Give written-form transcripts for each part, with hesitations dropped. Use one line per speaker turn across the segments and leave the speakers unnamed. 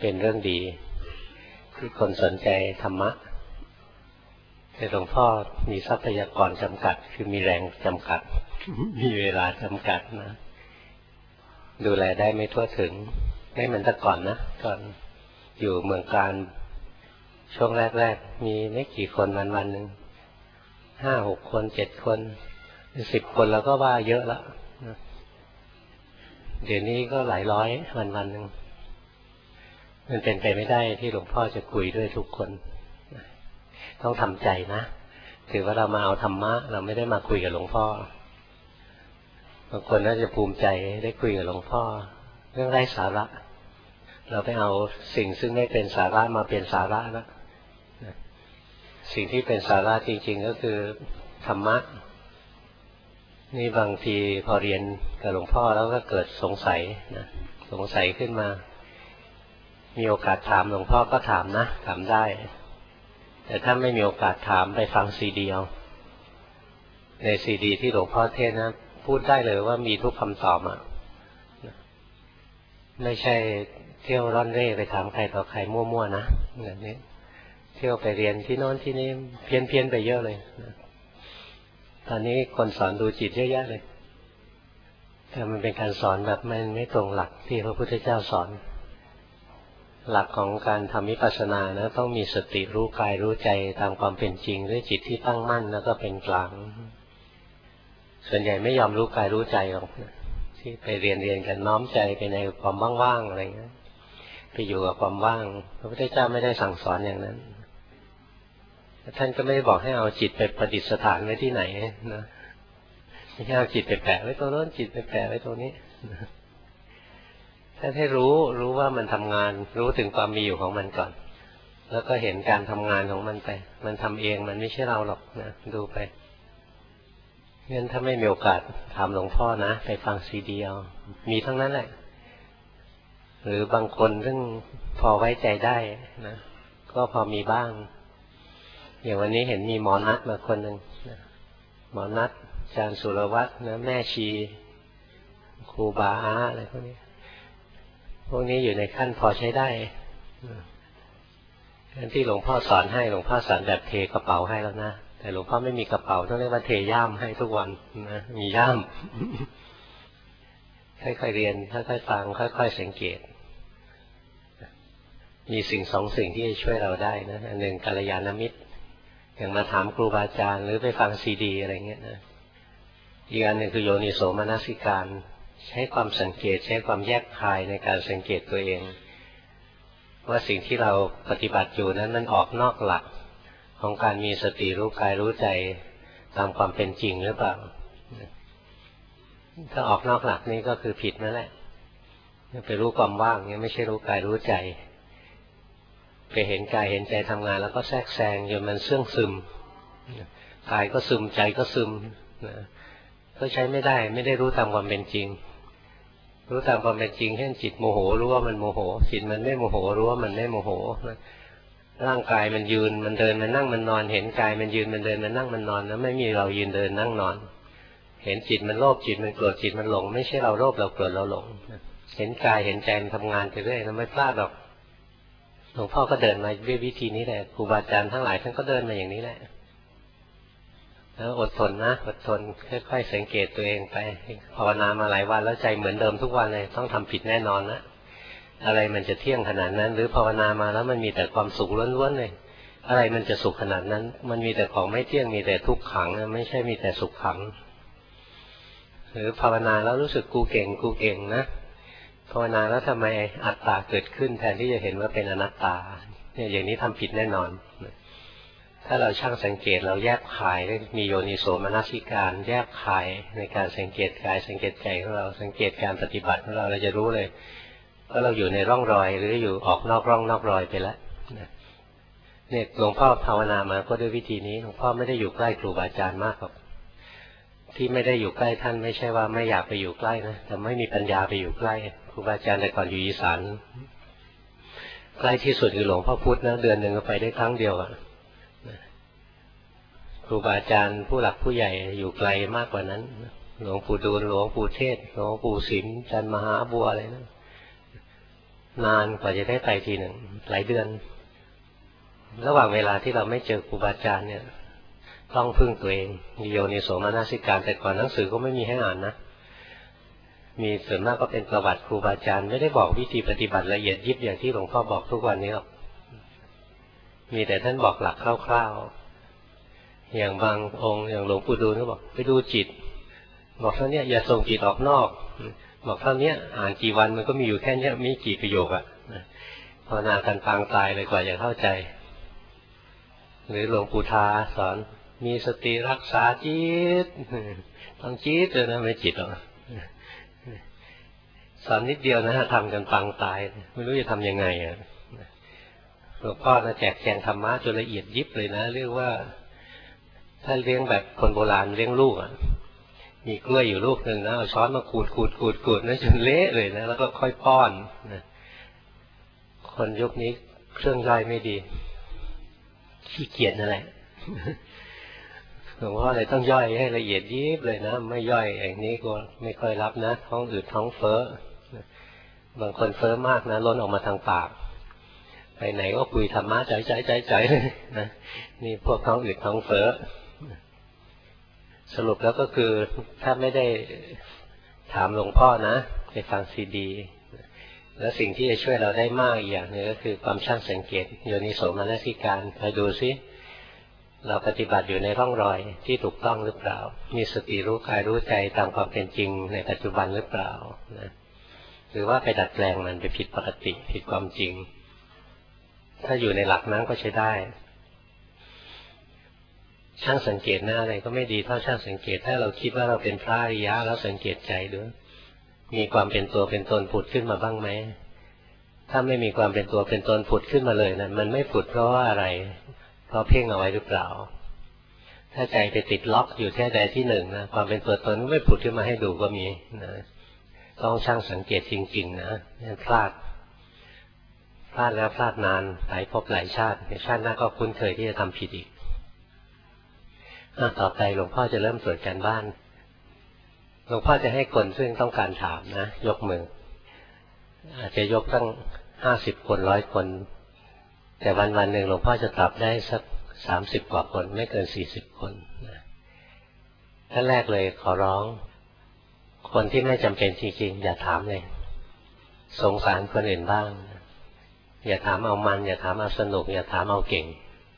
เป็นเรื่องดีที่คนสนใจธรรมะแต่หลวงพ่อมีทรัพยากรจำกัดคือมีแรงจำกัด มีเวลาจำกัดนะดูแลได้ไม่ทั่วถึงไม่เหมือนแต่ก่อนนะก่อนอยู่เมืองการช่วงแรกๆมีไม่กี่คนวันหนึ่ง5-6 คน7 คน10 คนแล้วก็ว่าเยอะแล้วเดี๋ยวนี้ก็หลายร้อยวันหนึ่งมันเป็นไปไม่ได้ที่หลวงพ่อจะคุยด้วยทุกคนต้องทำใจนะถือว่าเรามาเอาธรรมะเราไม่ได้มาคุยกับหลวงพ่อบางคนน่าจะภูมิใจได้คุยกับหลวงพ่อเรื่องไร้สาระเราไปเอาสิ่งซึ่งไม่เป็นสาระมาเป็นสาระแล้วสิ่งที่เป็นสาระจริงๆก็คือธรรมะนี่บางทีพอเรียนกับหลวงพ่อแล้วก็เกิดสงสัยนะสงสัยขึ้นมามีโอกาสถามหลวงพ่อก็ถามนะถามได้แต่ถ้าไม่มีโอกาสถามไปฟังซีดีเอาในซีดีที่หลวงพ่อเทศนะพูดได้เลยว่ามีทุกคำตอบอ่ะไม่ใช่เที่ยวร่อนเร่ไปถามใครต่อใครมั่วๆนะแบบนี้เที่ยวไปเรียนที่โน้นที่นี่เพี้ยนไปเยอะเลยตอนนี้คนสอนดูจิตเยอะแยะเลยแต่มันเป็นการสอนแบบมันไม่ตรงหลักที่พระพุทธเจ้าสอนหลักของการทำวิปัสสนานะต้องมีสติรู้กายรู้ใจตามความเป็นจริงด้วยจิตที่ตั้งมั่นแล้วก็เป็นกลางส่วนใหญ่ไม่ยอมรู้กายรู้ใจหรอกที่ไปเรียนกันน้อมใจไปในความว่างๆอะไรเงี้ยไปอยู่กับความว่างพระพุทธเจ้าไม่ได้สั่งสอนอย่างนั้นท่านก็ไม่ได้บอกให้เอาจิตไปประดิษฐานไว้ที่ไหนนะไม่ใช่เอาจิตไปแปะไว้ตรงโน้นจิตไปแปะไว้ตรงนี้ท่านให้รู้ว่ามันทำงานรู้ถึงความมีอยู่ของมันก่อนแล้วก็เห็นการทำงานของมันไปมันทำเองมันไม่ใช่เราหรอกนะดูไปงั้นถ้าไม่มีโอกาสถามหลวงพ่อนะไปฟังซีดีเอามีทั้งนั้นแหละหรือบางคนซึ่งพอไว้ใจได้นะก็พอมีบ้างอย่างวันนี้เห็นมีหมอนัดมาคนหนึ่งหมอนัดอาจารย์สุรวัตรนะแม่ชีครูบาอาอะไรพวกนี้อยู่ในขั้นพอใช้ได้ที่หลวงพ่อสอนให้หลวงพ่อสอนแบบเทกระเป๋าให้แล้วนะแต่หลวงพ่อไม่มีกระเป๋าต้องเรียกว่าเทย่ามให้ทุกวันนะมีย่ามค่อยๆเรียนค่อยๆฟังค่อยๆสังเกตมีสองสิ่งที่จะช่วยเราได้นะอันหนึ่งกัลยาณมิตรอย่างมาถามครูบาอาจารย์หรือไปฟังซีดีอะไรเงี้ยนะอีกอันหนึ่งคือโยนิโสมนสิการใช้ความสังเกตใช้ความแยกคายในการสังเกตตัวเองว่าสิ่งที่เราปฏิบัติอยู่นั้นมันออกนอกหลักของการมีสติรู้กายรู้ใจตามความเป็นจริงหรือเปล่าถ้าออกนอกหลักนี้ก็คือผิดนั่นแหละไปรู้ความว่างเนี่ยไม่ใช่รู้กายรู้ใจไปเห็นกายเห็นใจทำงานแล้วก็แทรกแซงจนมันเสื่องซึมกายก็ซึมใจก็ซึมก็ใช้ไม่ได้รู้ตามความเป็นจริงรู้ตามความเป็นจริงเช่นจิตโมโหรู้ว่ามันโมโหจิตมันไม่โมโหรู้ว่ามันไม่โมโหร่างกายมันยืนมันเดินมันนั่งมันนอนเห็นกายมันยืนมันเดินมันนั่งมันนอนแล้วไม่มีเรายืนเดินนั่งนอนเห็นจิตมันโลภจิตมันโกรธจิตมันหลงไม่ใช่เราโลภเราโกรธเราหลงเห็นกายเห็นใจมันทำงานไปเรื่อยเราไม่พลาดหรอกหลวงพ่อก็เดินมาด้วยวิธีนี้แหละครูบาอาจารย์ทั้งหลายท่านก็เดินมาอย่างนี้แหละแล้วอดทนนะอดทนค่อยๆสังเกตตัวเองไปภาวนามาหลายวันแล้วใจเหมือนเดิมทุกวันเลยต้องทำผิดแน่นอนนะอะไรมันจะเที่ยงขนาดนั้นหรือภาวนามาแล้วมันมีแต่ความสุขล้วนๆเลยอะไรมันจะสุขขนาดนั้นมันมีแต่ของไม่เที่ยงมีแต่ทุกขังไม่ใช่มีแต่สุขขังหรือภาวนาแล้วรู้สึกกูเก่งนะภาวนาแล้วทำไมอัตตาเกิดขึ้นแทนที่จะเห็นว่าเป็นอนัตตาเนี่ยอย่างนี้ทำผิดแน่นอนถ้าเราช่างสังเกตเราแยกขายมีโยนิโสมนสิการแยกขายในการสังเกตกายสังเกตใจของเราสังเกตการปฏิบัติของเราจะรู้เลยว่าเราอยู่ในร่องรอยหรืออยู่ออกนอกร่องนอกรอยไปแล้วเนี่ยหลวงพ่อภาวนามาก็ด้วยวิธีนี้หลวงพ่อไม่ได้อยู่ใกล้ครูบาอาจารย์มากหรอกที่ไม่ได้อยู่ใกล้ท่านไม่ใช่ว่าไม่อยากไปอยู่ใกล้นะแต่ไม่มีปัญญาไปอยู่ใกล้ครูบาอาจารย์แต่ก่อนอยู่อีสานใกล้ที่สุดคือหลวงพ่อพุธนะเดือนหนึ่งก็ไปได้ครั้งเดียวครูบาอาจารย์ผู้หลักผู้ใหญ่อยู่ไกลมากกว่านั้นหลวงปู่ดูลหลวงปู่เทศหลวงปู่สิมอาจารย์มหาบัวอะไรนะนานกว่าจะได้ไปทีหนึ่งหลายเดือนระหว่างเวลาที่เราไม่เจอครูบาอาจารย์เนี่ยต้องพึ่งตัวเองโยนิโสมนสิการแต่ก่อนหนังสือก็ไม่มีให้อ่านนะมีส่วนมากก็เป็นประวัติครูบาอาจารย์ไม่ได้บอกวิธีปฏิบัติละเอียดยิบอย่างที่หลวงพ่อบอกทุกวันนี้หรอกมีแต่ท่านบอกหลักคร่าวๆอย่างบางองค์อย่างหลวงปู่ดูลก็บอกไปดูจิตบอกเท่านี้อย่าส่งจิตออกนอกบอกเท่านี้อ่านกี่วันมันก็มีอยู่แค่นี้มีกี่ประโยคอะภาวนากันปางตายเลยกว่าจะเข้าใจหรือหลวงปู่ทาสอนมีสติรักษาจิตต้องจิตเลยนะไม่จิตหรอกสอนนิดเดียวนะทำกันปางตายไม่รู้จะทำยังไงอ่ะหลวงพ่อนะแจกแจงธรรมะจนละเอียดยิบเลยนะเรียกว่าถ้าเลี้ยงแบบคนโบราณเลี้ยงลูกอ่ะมีกล้วยอยู่ลูกหนึ่งนะเอาช้อนมาขูดนะจนเละเลยนะแล้วก็ค่อยป้อนนะคนยุคนี้เครื่องย่อยไม่ดีขี้เกียจนั่นแหละหลวงพ่อเลยต้องย่อยให้ละเอียดยิบเลยนะไม่ย่อยอย่างนี้ก็ไม่ค่อยรับนะท้องอืดท้องเฟ้อบางคนเฟ้อมากนะล้นออกมาทางปากไปไหนก็คุยธรรมะใจเลยนะนี่พวกท้องอืดท้องเฟ้อสรุปแล้วก็คือถ้าไม่ได้ถามหลวงพ่อนะไปฟังซีดีแล้วสิ่งที่จะช่วยเราได้มากอีกอย่างนึงก็คือความช่างสังเกตโยนิโสมนสิการไปดูซิเราปฏิบัติอยู่ในร่องรอยที่ถูกต้องหรือเปล่ามีสติรู้กายรู้ใจตามความเป็นจริงในปัจจุบันหรือเปล่านะหรือว่าไปดัดแปลงมันไปผิดปกติผิดความจริงถ้าอยู่ในหลักนั้นก็ใช้ได้ช่างสังเกตหน้าอะไรก็ไม่ดีเท่าช่างสังเกตถ้าเราคิดว่าเราเป็นพระอริยะแล้วสังเกตใจด้วยมีความเป็นตัวเป็นตนผุดขึ้นมาบ้างไหมถ้าไม่มีความเป็นตัวเป็นตนผุดขึ้นมาเลยนะมันไม่ผุดเพราะว่าอะไรเพราะเพ่งเอาไว้หรือเปล่าถ้าใจไปติดล็อกอยู่แค่ใดที่หนึ่งนะความเป็นตัวตนไม่ผุดขึ้นมาให้ดูก็มีนะต้องช่างสังเกตจริงๆนะพลาดแล้วพลาดนานหลายภพหลายชาติในชาติหน้าก็คุ้นเคยที่จะทำผิดอีกต่อไปหลวงพ่อจะเริ่มตรวจการบ้านหลวงพ่อจะให้คนซึ่งต้องการถามนะยกมืออาจจะยกตั้ง50 คน100 คนแต่วันหนึ่งหลวงพ่อจะตอบได้สัก30 กว่าคนไม่เกิน40 คนท่านแรกเลยขอร้องคนที่ไม่จำเป็นจริงๆอย่าถามเลยสงสารคนอื่นบ้างอย่าถามเอามันอย่าถามเอาสนุกอย่าถามเอาเก่ง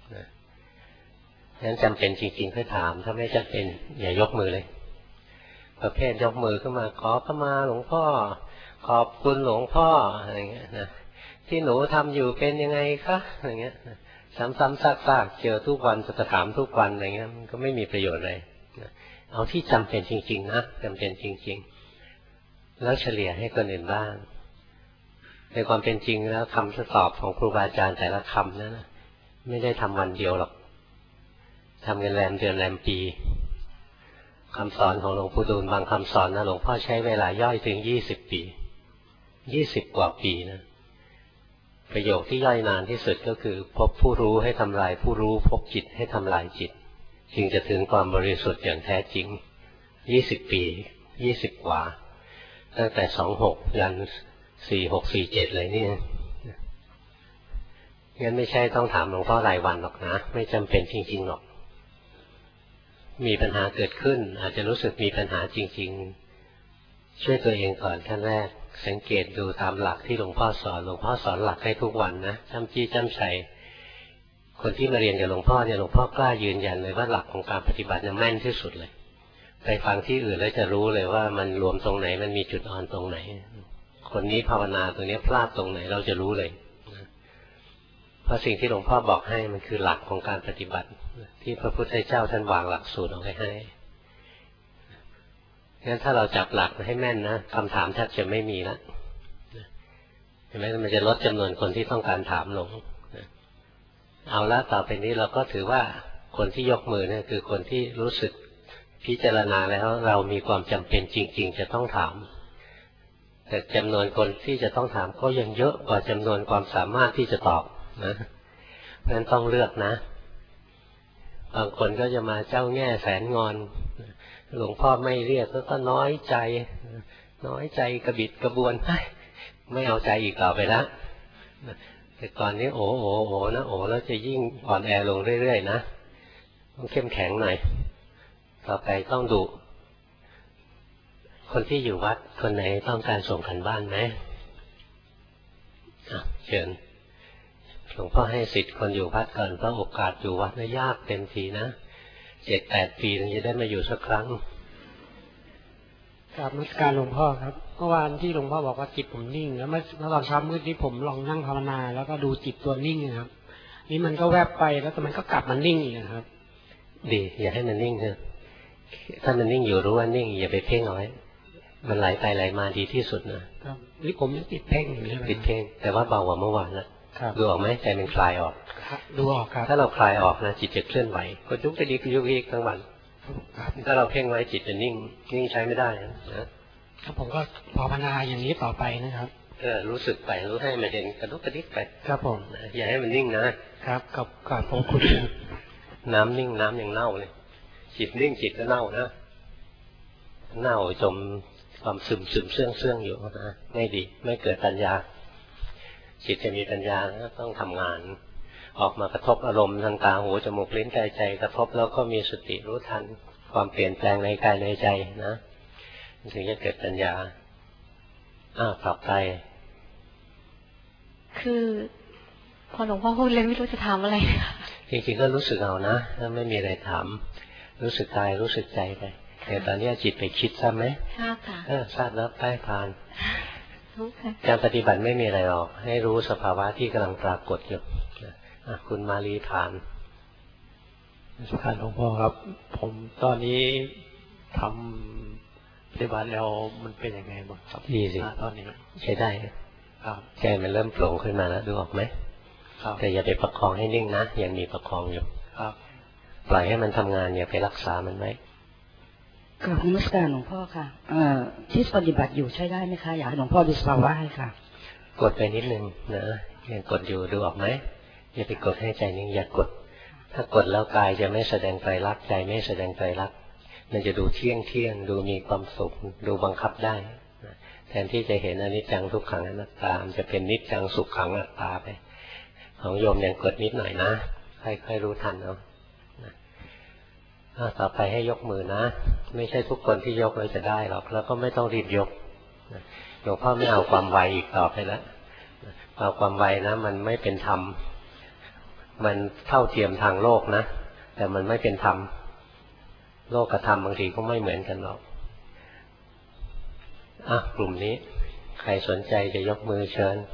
งั้นจำเป็นจริงๆค่อยถามถ้าไม่จำเป็นอย่ายกมือเลยประเภทยกมือขึ้นมาขอเข้ามาหลวงพ่อขอบคุณหลวงพ่ออะไรเงี้ยนะที่หนูทำอยู่เป็นยังไงคะอะไรเงี้ยซ้ำๆซากๆเจอทุกวันจะถามทุกวันอะไรเงี้ยมันก็ไม่มีประโยชน์เลยเอาที่จำเป็นจริงๆนะจำเป็นจริงๆแล้วเฉลี่ยให้คนอื่นบ้างในความเป็นจริงแล้วคำตอบของครูบาอาจารย์แต่ละคำนั้นไม่ได้ทำวันเดียวหรอกทำกันแรมเดือนแรมปีคำสอนของหลวงปู่ดูลบางคำสอนนะหลวงพ่อใช้เวลาย่อยถึง20 ปี20 กว่าปีนะประโยคที่ย่อยนานที่สุดก็คือพบผู้รู้ให้ทำลายผู้รู้พบจิตให้ทำลายจิตจึงจะถึงความบริสุทธิ์อย่างแท้จริง20 ปี20 กว่าตั้งแต่26ยัน46 47เลยนี่งั้นไม่ใช่ต้องถามหลวงพ่อรายวันหรอกนะไม่จำเป็นจริงๆหรอกมีปัญหาเกิดขึ้นอาจจะรู้สึกมีปัญหาจริงๆช่วยตัวเองก่อนขั้นแรกสังเกตดูตามหลักที่หลวงพ่อสอนหลวงพ่อสอนหลักให้ทุกวันนะจำจี้จำชัยคนที่มาเรียนกับหลวงพ่อเนี่ยหลวงพ่อกล้ายืนยันเลยว่าหลักของการปฏิบัติเนี่ยแม่นที่สุดเลยไปฟังที่อื่นแล้วจะรู้เลยว่ามันรวมตรงไหนมันมีจุดอ่อนตรงไหนคนนี้ภาวนาตรงนี้พลาดตรงไหนเราจะรู้เลยเพราะสิ่งที่หลวงพ่อบอกให้มันคือหลักของการปฏิบัติที่พระพุทธเจ้าท่านวางหลักสูตรเอาไว้ให้งั้นถ้าเราจับหลักให้แม่นนะคำถามแทบจะไม่มีละเห็นไหมมันจะลดจำนวนคนที่ต้องการถามลงเอาละต่อไปนี้เราก็ถือว่าคนที่ยกมือเนี่ยคือคนที่รู้สึกพิจารณาแล้วเรามีความจำเป็นจริงๆจะต้องถามแต่จำนวนคนที่จะต้องถามก็ยังเยอะกว่าจำนวนความสามารถที่จะตอบนะเพราะฉะนั้นต้องเลือกนะบางคนก็จะมาเจ้าแง่แสนงอนหลวงพ่อไม่เรียกก็น้อยใจกระบิดกระบวนไม่เอาใจอีกต่อไปแล้วแต่ก่อนนี้โอ้นะโอ้แล้วจะยิ่งอ่อนแอลงเรื่อยๆนะต้องเข้มแข็งหน่อยต่อไปต้องดุคนที่อยู่วัดคนไหนต้องการส่งกันบ้านไหมเชิญหลวงพ่อให้สิทธิ์คนอยู่วัดก่อนเพราะโอกาสอยู่วัดน่ะยากเต็มทีนะ7-8 ปีถึงจะได้มาอยู่สักครั้ง
กราบนมัสการหลวงพ่อครับเมื่อวานที่หลวงพ่อบอกว่าจิตผมนิ่งแล้วเมื่อตอนเช้ามืดนี้ผมลองนั่งภาวนาแล้วก็ดูจิตตัวนิ่งนะครับนี่มันก็แวบไปแล้วแต่มันก็กลับมานิ่งอีกนะครับ
ดีอย่าให้มันนิ่งเถอะถ้ามันนิ่งอยู่รู้ว่านิ่งอย่าไปเพ่งเอาไว้มันไหลไปไหลมาดีที่สุดนะครับ
นี่ผมยังติดเพ่งอยู่ใช่ไหม
ติดเพ่งแต่ว่าเบากว่าเมื่อวานแล้วดูออกไหมใจมันคลายออก
ดูออกครับ
ถ้าเราคลายออกนะจิตจะเคลื่อนไหวก็ยุกจะดีก็ยุกอีกทั้งวันถ้าเราเพ่งไว้จิตจะนิ่งใช้ไม่ได้
นะครับผมก็ภาวนาอย่างนี้ต่อไปนะครับ
รู้สึกไปรู้ให้มันเห็นกระดุกกระดิกไป
ครับผม
อย่าให้มันนิ่งนะครับ
กับผมคุณ
น้ำนิ่งน้ำยังเน่าเลยจิตนิ่งจิตก็เน่านะเน่าจมความซึมเสื่องอยู่นะไม่ดีไม่เกิดปัญญาจิตจะมีปัญญาต้องทำงานออกมากระทบอารมณ์ทางตาหูจมูกลิ้นกายใจกระทบแล้วก็มีสติรู้ทันความเปลี่ยนแปลงในกายในใจนะถึงจะเกิดปัญญาต่อไป
คือพอหลวงพ่อพูดเลยไม่รู้จะถามอะไร
จริงๆก็รู้สึกเอานะถ้าไม่มีอะไรถามรู้สึกกายรู้สึกใจไปแต่ตอนนี้จิตไปคิดทราบไหม
ทราบค่ะ
ทราบแล้วไปผ่านการปฏิบัติไม่มีอะไรหรอกให้รู้สภาวะที่กำลังปรากฏอยู่คุณมาลีผ่าน
สุขานหลวงพ่อครับผมตอนนี้ทำปฏิบัติแล้วมันเป็นยังไงบ้างครับ
ดีสิ
ตอนนี้
ใช้ได้
ครับ
ใจมันเริ่มโปร่งขึ้นมาแล้วดูออกไหม
ครับ
แต่อย่าไปประคองให้นิ่งนะยังมีประคองอยู่
ครับ
ปล่อยให้มันทำงานอย่าไปรักษามันไว้
กราบนมัสการหลวงพ่อค่ะที่ปฏิบัติอยู่ใช้ได้ไหมคะอยากให้หลวงพ่อดูสภาวะให้ค่ะ
กดไปนิดนึงนะยังกดอยู่ดูออกไหมอย่าไปกดให้ใจนิ่งอย่ากดถ้ากดแล้วกายจะไม่แสดงไตรลักษณ์ใจไม่แสดงไตรลักษณ์มันจะดูเที่ยงดูมีความสุขดูบังคับได้แทนที่จะเห็นอนิจจังทุกขังอนัตตามันจะเป็นนิจจังสุขขังอนัตตาไปของโยมยังกดนิดหน่อยนะค่อยๆรู้ทันเอาต่อไปให้ยกมือนะไม่ใช่ทุกคนที่ยกเราจะได้หรอกแล้วก็ไม่ต้องรีบยกหลวงพ่อไม่เอาความไวอีกต่อไปแล้วเอาความไวนะมันไม่เป็นธรรมมันเท่าเทียมทางโลกนะแต่มันไม่เป็นธรรมโลกกับธรรมบางทีก็ไม่เหมือนกันหรอกกลุ่มนี้ใครสนใจจะยกมือเชิญ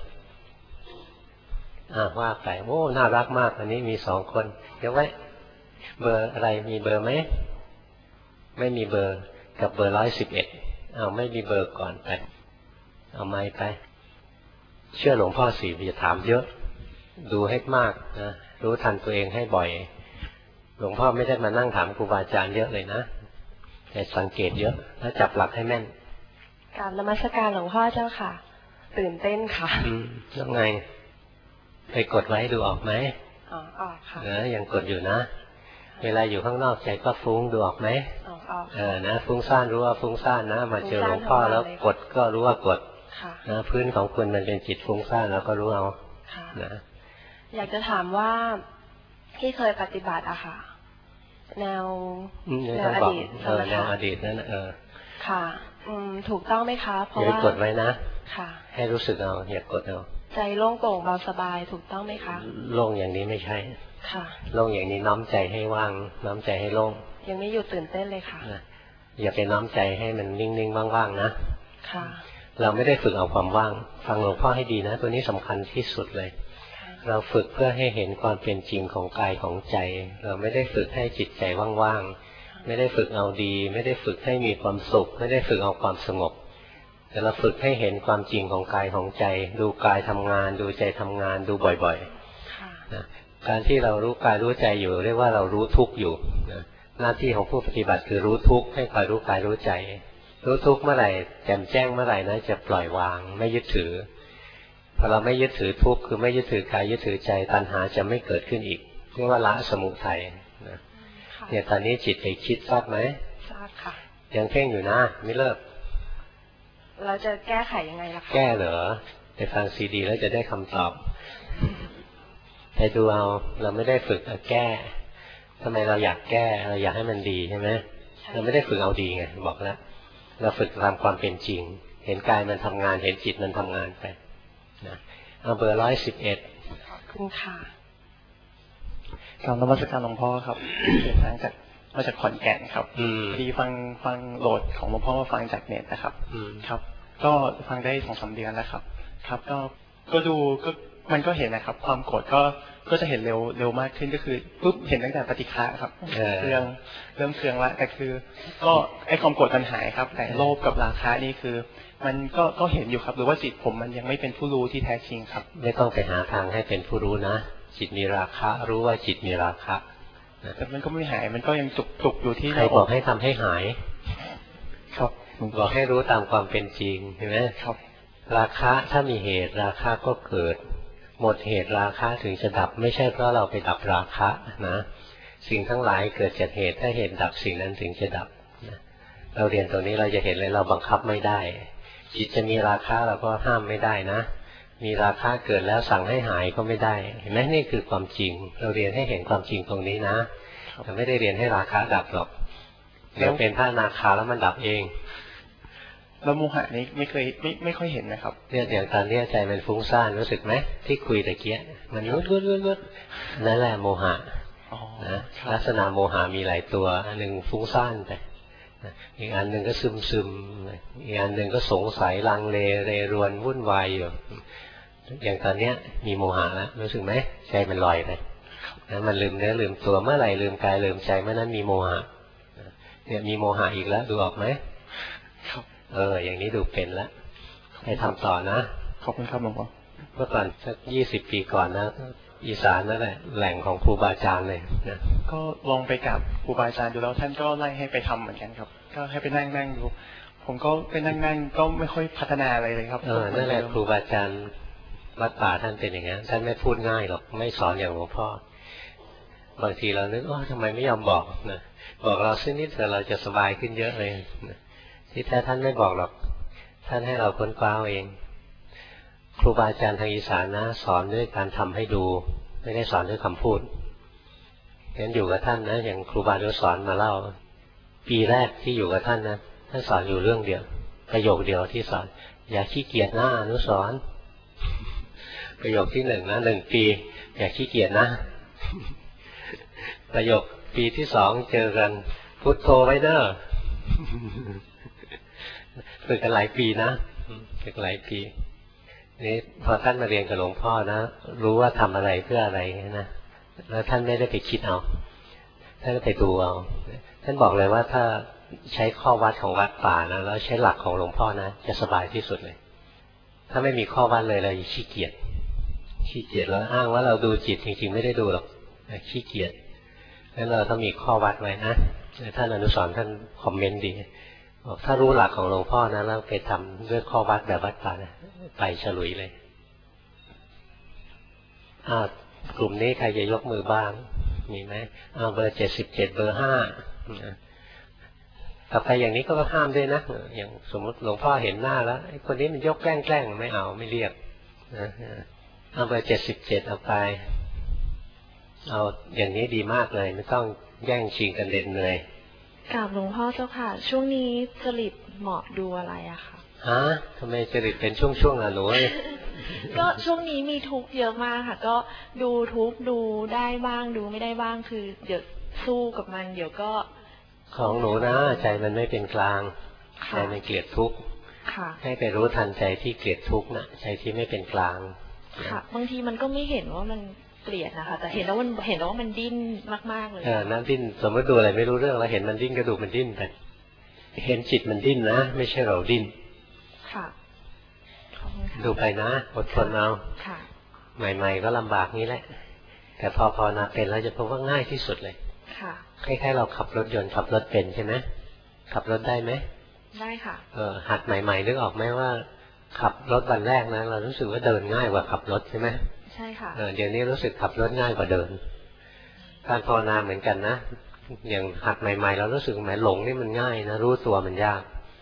ว่าไปโอ้น่ารักมากอันนี้มี2 คนยกไว้เบอร์อะไรมีเบอร์ไหมไม่มีเบอร์กับเบอร์111ไม่มีเบอร์ก่อนไปเอาไม้ไปเชื่อหลวงพ่อสิอย่าถามเยอะดูให้มากนะรู้ทันตัวเองให้บ่อยหลวงพ่อไม่ได้มานั่งถามครูบาอาจารย์เยอะเลยนะแต่สังเกตเยอะแล้วจับหลักให้แม่น
กราบนมัสการหลวงพ่อเจ้าค่ะตื่นเต้นค่ะ
ยังไงไปกดไว้ดูออกไหม
ออกค่ะ
ยังกดอยู่นะเวลาอยู่ข้างนอกใจก็ฟุ้งดูออกไหม
ออก
นะฟุ้งซ่านรู้ว่าฟุ้งซ่านนะมาเจอหลวงพ่อแล้วกดก็รู้ว่ากดนะพื้นของคุณมันเป็นจิตฟุ้งซ่านแล้วก็รู้เอานะ
อยากจะถามว่าที่เคยปฏิบัติอะค่ะแนวอดีต
แนวอดีตนั่น
ค่ะถูกต้องไหมคะเพราะว่าก
ดไว้นะ
ค่ะ
ให้รู้สึกเอาอย่ากดเอา
ใจโล่งโปร่งเบาสบายถูกต้องไหมคะ
โล่งอย่างนี้ไม่ใช่
ค่ะ
โล่งอย่างนี้น้อมใจให้ว่างน้อมใจให้โล่ง
ยังไม่หยุดตื่นเต้นเลยค่ะ
อย่าไปน้อมใจให้มันนิ่งๆว่างๆนะ
ค่ะ
เราไม่ได้ฝึกเอาความว่างฟังหลวงพ่อให้ดีนะตัวนี้สำคัญที่สุดเลยเราฝึกเพื่อให้เห็นความเป็นจริงของกายของใจเราไม่ได้ฝึกให้จิตใจว่างๆไม่ได้ฝึกเอาดีไม่ได้ฝึกให้มีความสุขไม่ได้ฝึกเอาความสงบแต่เราฝึกให้เห็นความจริงของกายของใจดูกายทำงานดูใจทำงานดูบ่อยๆนะการที่เรารู้กายรู้ใจอยู่เรียกว่าเรารู้ทุกข์อยู่นะหน้าที่ของผู้ปฏิบัติคือรู้ทุกข์ให้คอยรู้กายรู้ใจรู้ทุกข์เมื่อไหร่แจ่มแจ้งเมื่อไหร่นะจะปล่อยวางไม่ยึดถือพอเราไม่ยึดถือทุกข์คือไม่ยึดถือกายยึดถือใจตัณหาจะไม่เกิดขึ้นอีกเรียกว่าละสมุทัยนะเนี่ยตอนนี้จิตไปคิดทราบไหม
ทราบค่ะ
ยังเพ่งอยู่นะไม่เลิก
เราจะแก้ไขยังไงล่ะคะ
แก้เหรอไปฟังซีดีแล้วจะได้คำตอบไปดูเอาเราไม่ได้ฝึกแก้ทำไมเราอยากแก้เราอยากให้มันดีใช่ไหมเราไม่ได้ฝึกเอาดีไงบอกแล้วเราฝึกตามความเป็นจริงเห็นกายมันทำงานเห็นจิตมันทำงานไปนะเอาเบอร์111
ขอบคุณค่ะ
กราบนมัสการหลวงพ่อครับเดินทางมาจากขอนแก่นครับพอดีฟังโหลดของหลวงพ่อฟังจากเน็ตนะครับครับก็ฟังได้2-3 เดือนแล้วครับครับก็ดูก็มันก็เห็นนะครับความโกรธก็จะเห็นเร็วมากขึ้นก็คือปุ๊บเห็นตั้งแต่ปฏิฆะครับเริ่มเคืองละแต่คือก็ไอ้ความโกรธมันหายครับแต่โลภกับราคะนี่คือมันก็เห็นอยู่ครับหรือว่าจิตผมมันยังไม่เป็นผู้รู้ที่แท้จริงครับ
ไม่ต้องไปหาทางให้เป็นผู้รู้นะจิตมีราคะรู้ว่าจิตมีราคะ
แต่มันก็ไม่หายมันก็ยังจุกอยู่ที่
ใครบอกให้ทำให้หาย
ครับ
บอกให้รู้ตามความเป็นจริงเห็นไหม
ครับ
ราคะถ้ามีเหตุราคะก็เกิดหมดเหตุราคะถึงจะดับไม่ใช่เพราะเราไปดับราคะนะสิ่งทั้งหลายเกิดจากเหตุถ้าเหตุดับสิ่งนั้นถึงจะดับเราเรียนตรงนี้เราจะเห็นเลยเราบังคับไม่ได้จิตจะมีราคะเราก็ห้ามไม่ได้นะมีราคะเกิดแล้วสั่งให้หายก็ไม่ได้เห็นไหมนี่คือความจริงเราเรียนให้เห็นความจริงตรงนี้นะแต่ไม่ได้เรียนให้ราคะดับหรอกเดี๋ยวเป็นพระอนาคาแล้วมันดับเอง
แล้วโมหะนี้ไม่ค่อยเห็นนะครับ
เนี่ยอย่างตอนนี้ใจมันฟุ้งซ่านรู้สึกไหมที่คุยตะเกียมันวุดนั่นแหละโมหะนะลักษณะโมหะมีหลายตัวอันหนึ่งฟุ้งซ่านไปอีกอันหนึ่งก็ซึมอีกอันหนึ่งก็สงสัยลังเลเรรวนวุ่นวายอยู่อย่างตอนเนี้ยมีโมหะแล้วรู้สึกไหมใจมันลอยไปนะมันลืมเนื้อลืมตัวเมื่อไหร่ลืมกายลืมใจเมื่อนั้นมีโมหะเนี่ยมีโมหะอีกแล้วดูออกไหม
ครับ
อย่างนี้ดูเป็นแล้วให้ทำต่อนะ
ขอบคุณครับหลวงพ่อ
เมื่อก่อนสัก20 ปีก่อนนะอีสานนั่นแหละแหล่งของครูบาอาจารย์เลยนะ
ก็ลองไปกับครูบาอาจารย์ดูแล้วท่านก็ไล่ให้ไปทำเหมือนกันครับก็ให้ไปนั่งดูผมก็ไปนั่งก็ไม่ค่อยพัฒนาอะไรเลยครับ
นั่นแหละครูบาอาจารย์วัดป่าท่านเป็นอย่างนั้นท่านไม่พูดง่ายหรอกไม่สอนอย่างหลวงพ่อบางทีเรานึกทำไมไม่ยอมบอกนะบอกเราสักนิดแต่เราจะสบายขึ้นเยอะเลยที่แท้ท่านไม่บอกหรอกท่านให้เราค้นคว้าเองครูบาอาจารย์ทางอีสานนะสอนด้วยการทำให้ดูไม่ได้สอนด้วยคำพูดงั้นอยู่กับท่านนะอย่างครูบาสอนมาเล่าปีแรกที่อยู่กับท่านนะท่านสอนอยู่เรื่องเดียวประโยคเดียวที่สอนอย่าขี้เกียจนะอนุสรณ์ประโยคที่1นะ1 ปีอย่าขี้เกียจนะประโยคปีที่2เจอกันพุทโธไว้เด้อฝึกกันหลายปีนะฝึกหลายปีนี่พอท่านมาเรียนกับหลวงพ่อนะรู้ว่าทำอะไรเพื่ออะไรนะแล้วท่านไม่ได้ไปคิดเอาท่านไปดูเอาท่านบอกเลยว่าถ้าใช้ข้อวัดของวัดป่านะแล้วใช้หลักของหลวงพ่อนะจะสบายที่สุดเลยถ้าไม่มีข้อวัดเลยเราขี้เกียจแล้วอ้างว่าเราดูจิตจริงๆไม่ได้ดูหรอกขี้เกียจงั้นเราต้องมีข้อวัดไว้นะท่านอนุสรณ์ท่านคอมเมนต์ดีบอกถ้ารู้หลักของหลวงพ่อนะแล้วไปทำด้วยข้อวัดแบบวัดป่านะไปฉลุยเลยกลุ่มนี้ใครจะยกมือบ้างมีไหมเบอร์77เบอร์5ต่อไปอย่างนี้ก็ห้ามด้วยนะอย่างสมมติหลวงพ่อเห็นหน้าแล้วไอ้คนนี้มันยกแกล้งไม่เอาไม่เรียกเบอร์77เอาไปเอาอย่างนี้ดีมากเลยไม่ต้องแย่งชิงกันเด็ดเหนื่อย
กราบหลวงพ่อเจ้าค่ะช่วงนี้จริตเหมาะดูอะไรอะคะ
ทำไมจริตเป็นช่วงๆล่ะหนู
ก็ช่วงนี้มีทุกข์เยอะมากค่ะก็ดูทุกข์ดูได้บ้างดูไม่ได้บ้างคือเดี๋ยวสู้กับมันเดี๋ยวก็
ของหนูนะใจมันไม่เป็นกลางใจมันเกลียดทุกข์ให้ไปรู้ทันใจที่เกลียดทุกข์นะใจที่ไม่เป็นกลาง
ค่ะบางทีมันก็ไม่เห็นว่ามันเกลียดนะคะแต่เห็นแล้วว่ามันดิ้นมากๆเลย
นั่นดิ้นสมมติดูอะไรไม่รู้เรื่องแล้วเห็นมันดิ้นกระดูกมันดิ้นไปเห็นจิตมันดิ้นนะไม่ใช่เราดิ้น
ค่ะ
ดูไปนะอดทนเอาใหม่ๆก็ลำบากนี้แหละแต่พอนะเป็นแล้วจะพบว่าง่ายที่สุดเลย
ค่ะ
คล้ายๆเราขับรถยนต์ขับรถเป็นใช่ไหมขับรถได้ไหม
ได้ค่ะ
หัดใหม่ๆนึกออกไหมว่าขับรถวันแรกนะเรารู้สึกว่าเดินง่ายกว่าขับรถใช่ไหม
ใช่ค่ะ
เดี๋ยวนี้รู้สึกขับรถง่ายกว่าเดินการภาวนาเหมือนกันนะอย่างหัดใหม่ๆเรารู้สึกแหมหลงนี่มันง่ายนะรู้ตัวมันยาก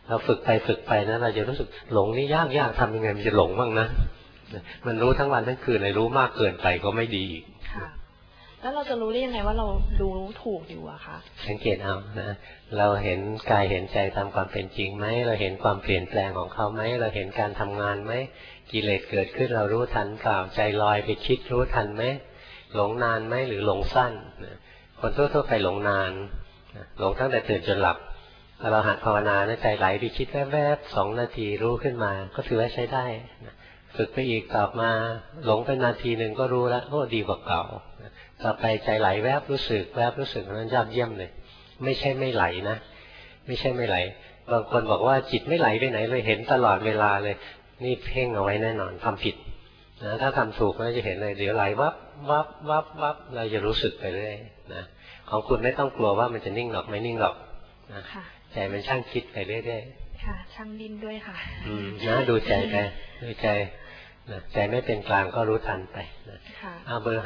เราฝึกไปนะเราจะรู้สึกหลงนี่ยากทำยังไงมันจะหลงบ้างนะมันรู้ทั้งวันทั้งคืนเลยรู้มากเกินไปก็ไม่ดีอีก
ค่ะแล้วเราจะรู้ได้ยังไงว่าเรารู้ถูกอยู่อะคะ
สังเกตเอานะเราเห็นกายเห็นใจตามความเป็นจริงไหมเราเห็นความเปลี่ยนแปลงของเขาไหมเราเห็นการทำงานไหมกิเลสเกิดขึ้นเรารู้ทันเปล่าใจลอยไปคิดรู้ทันไหมหลงนานไหมหรือหลงสั้นคนทั่วไปหลงนานหลงตั้งแต่ตื่นจนหลับเราหัดภาวนาใจไหลไปคิดแวบๆ2 นาทีรู้ขึ้นมาก็ถือว่าใช้ได้ฝึกไปอีกต่อมาหลงไปนาทีหนึ่งก็รู้แล้วโอ้ดีกว่าเก่าต่อไปใจไหลแวบรู้สึกนั้นยอดเยี่ยมเลยไม่ใช่ไม่ไหลนะไม่ใช่ไม่ไหลบางคนบอกว่าจิตไม่ไหลไปไหนเลยเห็นตลอดเวลาเลยนี่เพ่งเอาไว้แน่นอนทำผิดนะถ้าทำถูกเราจะเห็นเลยเดี๋ยวไหลวับเราจะรู้สึกไปเรื่อยนะของคุณไม่ต้องกลัวว่ามันจะนิ่งหรอกไม่นิ่งหรอกนะใจมันช่างคิดไปเรื่อย
ๆค่ะช่างดิ้นด้วยค่ะ
นะดูใจไปดูใจนะใจไม่เป็นกลางก็รู้ทันไปนะเอาเบอร์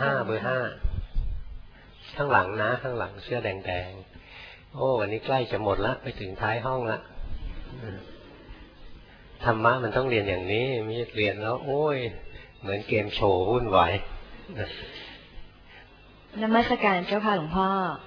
5ข้างหลังนะข้างหลังเสื้อแดงๆโอ้วันนี้ใกล้จะหมดละไปถึงท้ายห้องละธรรมะมันต้องเรียนอย่างนี้ไม่เรียนแล้วโอ้ยเหมือนเกมโชว์วุ่นวาย
นมัสการเจ้าค่ะหลวงพ่อ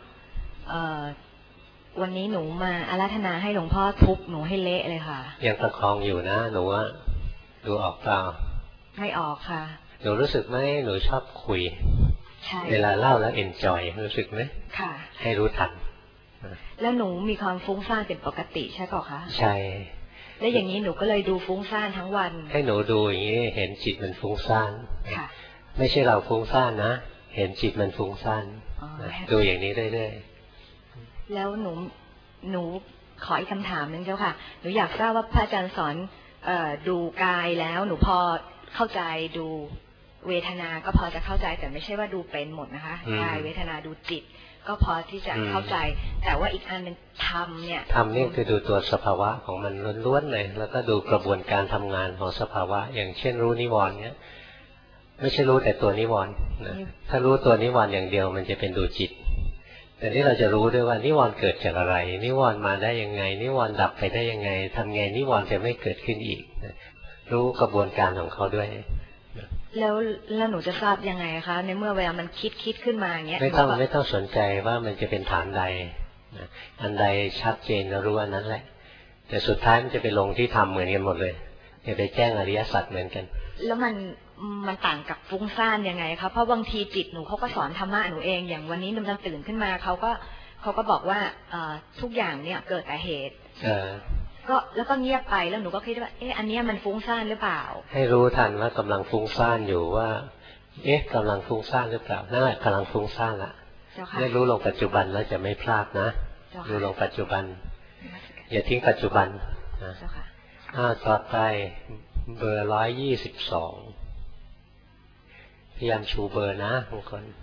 วันนี้หนูมาอาราธนาให้หลวงพ่อทุบหนูให้เละเลยค่ะ
ยังประคองอยู่นะหนูว่าดูออกเปล่า
ไม่ออกค่ะ
หนูรู้สึกไหมหนูชอบคุย
ใช่
เวลาเล่าแล้วเอนจอยรู้สึกไหม
ค่ะ
ให้รู้ทัน
แล้วหนูมีความฟุ้งซ่านเป็นปกติใช่เปล่าคะ
ใช่
แล้วอย่างนี้หนูก็เลยดูฟุ้งซ่านทั้งวัน
ให้หนูดูอย่างนี้เห็นจิตมันฟุ้งซ่าน
ค่ะ
ไม่ใช่เราฟุ้งซ่านนะเห็นจิตมันฟุ้งซ่านดูอย่างนี้เรื่อย
ๆแล้วหนูขออีกคำถามนึงเจ้าค่ะหนูอยากทราบว่าพระอาจารย์สอนดูกายแล้วหนูพอเข้าใจดูเวทนาก็พอจะเข้าใจแต่ไม่ใช่ว่าดูเป็นหมดนะคะกายเวทนาดูจิตก็พอที่จะเข้าใจแต่ว่าอีกอันนึงธรรมเนี่ย
ธรรมนี่คือดูตัวสภาวะของมันล้วนๆเลยแล้วก็ดูกระบวนการทำงานของสภาวะอย่างเช่นรู้นิวรณ์เนี่ยไม่ใช่รู้แต่ตัวนิวรณ์นะถ้ารู้ตัวนิวรณ์อย่างเดียวมันจะเป็นดูจิตแต่นี่เราจะรู้ด้วยว่านิวรณ์เกิดจากอะไรนิวรณ์มาได้ยังไงนิวรณ์ดับไปได้ยังไงทำไงนิวรณ์จะไม่เกิดขึ้นอีกรู้กระบวนการของเขาด้วย
แล้วหนูจะทราบยังไงคะในเมื่อเวลามันคิดขึ้นมาอย่างเงี้ย
ไม่ต้องสนใจว่ามันจะเป็นฐานใดอันใดชัดเจนแล้วรู้อันนั้นแหละแต่สุดท้ายมันจะไปลงที่ธรรมเหมือนกันหมดเลยจะไปแจ้งอริยสัจเหมือนกัน
แล้วมันต่างกับฟุ้งซ่านยังไงคะเพราะบางทีจิตหนูเขาก็สอนธรรมะหนูเองอย่างวันนี้หนูตื่นขึ้นมาเขาก็บอกว่าทุกอย่างเนี่ยเกิดแต่เหตุก็แล้วก็เงียบไปแล้วหนูก็คิดว่าอันนี้มันฟุ้งซ่านหรือเปล่า
ให้รู้ทันว่ากำลังฟุ้งซ่านอยู่ว่ากำลังฟุ้งซ่านหรือเปล่านั่นแหละกำลังฟุ้งซ่านละได้รู้ลงปัจจุบันแล้วจะไม่พลาดนะรู้ลงปัจจุบันอย่าทิ้งปัจจุบันนะต่อไปเบอร์122พยายามชูเบอร์นะทุกคน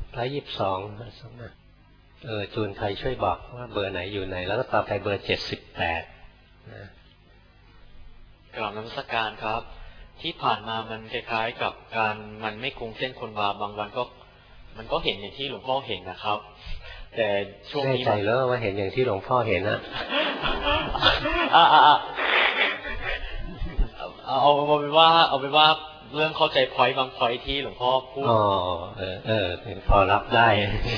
122จูนใครช่วยบอกว่าเบอร์ไหนอยู่ไหนแล้วก็ต่อไปเบอร์78
กราบนมัสการครับที่ผ่านมามันคล้ายๆกับการมันไม่คงเส้นคนวาบางวันก็มันก็เห็นอย่างที่หลวงพ่อเห็นนะครับแต่ช่วงนี้
ใจแล้วว่าเห็นอย่างที่หลวงพ่อเห็นนะ
เอาเป็นว่าเรื่องเข้าใจพอยต์บางพอยต์ที่หลวงพ่อพูด
พอรับได้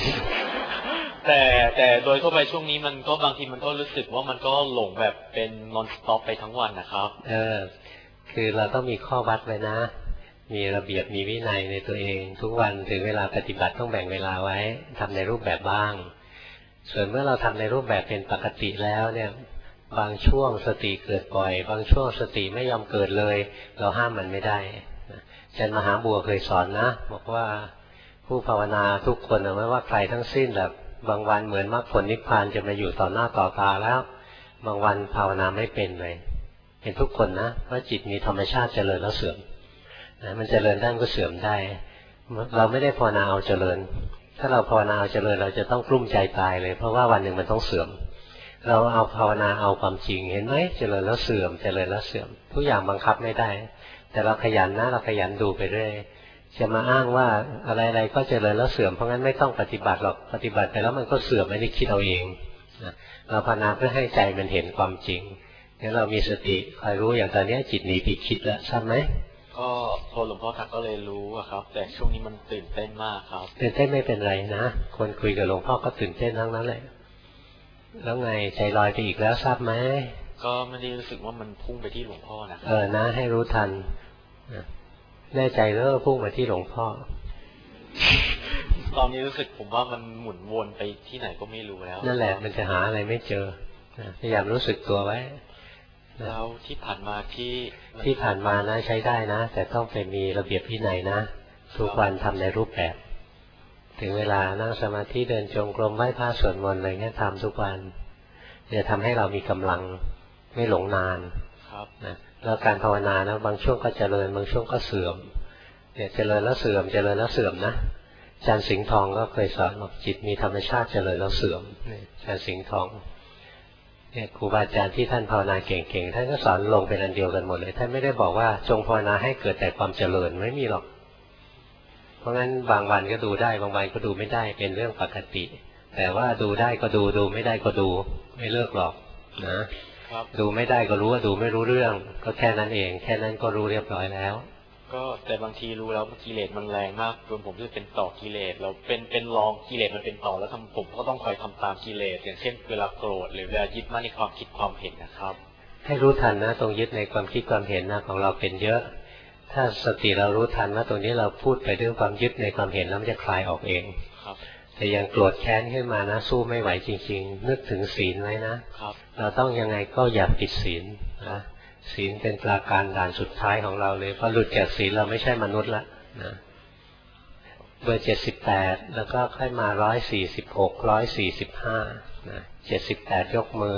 แต่โดยทั่วไปช่วงนี้มันก็บางทีมันก็รู้สึกว่ามันก็หลงแบบเป็น non stop ไปทั้งวันนะครับ
คือเราต้องมีข้อวัดไว้นะมีระเบียบมีวินัยในตัวเองทุกวันถึงเวลาปฏิบัติต้องแบ่งเวลาไว้ทำในรูปแบบบ้างส่วนเมื่อเราทำในรูปแบบเป็นปกติแล้วเนี่ยบางช่วงสติเกิดบ่อยบางช่วงสติไม่ยอมเกิดเลยเราห้ามมันไม่ได้อาจารย์มหาบัวเคยสอนนะบอกว่าผู้ภาวนาทุกคนไม่ว่าใครทั้งสิ้นแบบบางวันเหมือนมรรคผลนิพพานจะมาอยู่ต่อหน้าต่อตาแล้วบางวันภาวนาไม่เป็นเลยเห็นทุกคนนะว่าจิตมีธรรมชาติเจริญแล้วเสื่อมนะมันเจริญได้ก็เสื่อมได้เราไม่ได้ภาวนาเอาเจริญถ้าเราภาวนาเอาเจริญเราจะต้องกลุ้มใจตายเลยเพราะว่าวันหนึ่งมันต้องเสื่อมเราเอาภาวนาเอาความจริงเห็นไหมเจริญแล้วเสื่อมเจริญแล้วเสื่อมทุกอย่างบังคับไม่ได้แต่เราขยันนะเราขยันดูไปเรื่อยจะมาอ้างว่าอะไรๆก็เจริญแล้วเสื่อมเพราะงั้นไม่ต้องปฏิบัติหรอกปฏิบัติไปแล้วมันก็เสื่อมไม่ได้คิดเอาเองเราภาวนาเพื่อให้ใจมันเห็นความจริงงั้นเรามีสติคอยรู้อย่างตอนนี้จิตหนีไปคิดแล้วทราบไหม
ก็พอหลวงพ่อทักก็เลยรู้อะครับแต่ช่วงนี้มันตื่นเต้นมากครับ
ตื่นเต้นไม่เป็นไรนะคนคุยกับหลวงพ่อก็ตื่นเต้นทั้งนั้นแหละแล้วไงใจลอยไปอีกแล้วทราบไหม
ก็ไม่ได้รู้สึกว่ามันพุ่งไปที่หลวงพ่อนะ
นะให้รู้ทันแน่ใจแล้วพุ่งมาที่หลวงพ่อ
ตอนนี้รู้สึกผมว่ามันหมุนวนไปที่ไหนก็ไม่รู้แล้ว
นั่นแหละมันจะหาอะไรไม่เจอพยายามรู้สึกตัวไว้
แล้วที่ผ่านมา
ที่ผ่านมานะใช้ได้นะแต่ต้องไปมีระเบียบวินัยนะทุกวันทำในรูปแบบถึงเวลานั่งสมาธิเดินจงกรมไหว้พระสวดมนต์อะไรเงี้ยทำทุกวันจะทำให้เรามีกำลังไม่หลงนานนะแล้วการภาวนานะบางช่วงก็เจริญบางช่วงก็เสื่อมเนี่ยเจริญแล้วเสื่อมเจริญแล้วเสื่อมนะอาจารย์สิงห์ทองก็เคยสอนบอกจิตมีธรรมชาติเจริญแล้วเสื่อมอาจารย์สิงห์ทองเนี่ยครูบาอาจารย์ที่ท่านภาวนาเก่งๆท่านก็สอนลงเป็นอันเดียวกันหมดเลยท่านไม่ได้บอกว่าจงภาวนาให้เกิดแต่ความเจริญไม่มีหรอกเพราะงั้นบางวันก็ดูได้บางวันก็ดูไม่ได้เป็นเรื่องปกติแต่ว่าดูได้ก็ดูดูไม่ได้ก็ดูไม่เลิกหรอกนะดูไม่ได้ก็รู้ว่าดูไม่รู้เรื่องก็แค่นั้นเองแค่นั้นก็รู้เรียบร้อยแล้ว
ก็แต่บางทีรู้แล้วกิเลสมันแรงมากจนผมจะเป็นต่อกิเลสเราเป็นรองกิเลสมันเป็นต่อแล้วผมก็ต้องคอยทำตามกิเลสอย่างเช่นเวลาโกรธหรือเวลายึดมั่นในความคิดความเห็นนะครับ
ให้รู้ทันนะตรงยึดในความคิดความเห็นนะของเราเป็นเยอะถ้าสติเรารู้ทันว่าตรงนี้เราพูดไปด้วยความยึดในความเห็นแล้วมันจะคลายออกเองแต่ยังโกรธแค้นขึ้นมานะสู้ไม่ไหวจริงๆนึกถึงศีลไว้นะเราต้องยังไงก็อย่าผิดศีลนะศีลเป็นปราการด่านสุดท้ายของเราเลยพอหลุดจากศีลเราไม่ใช่มนุษย์ละนะเบอร์78แล้วก็ค่อยมา146 145นะ78ยกมือ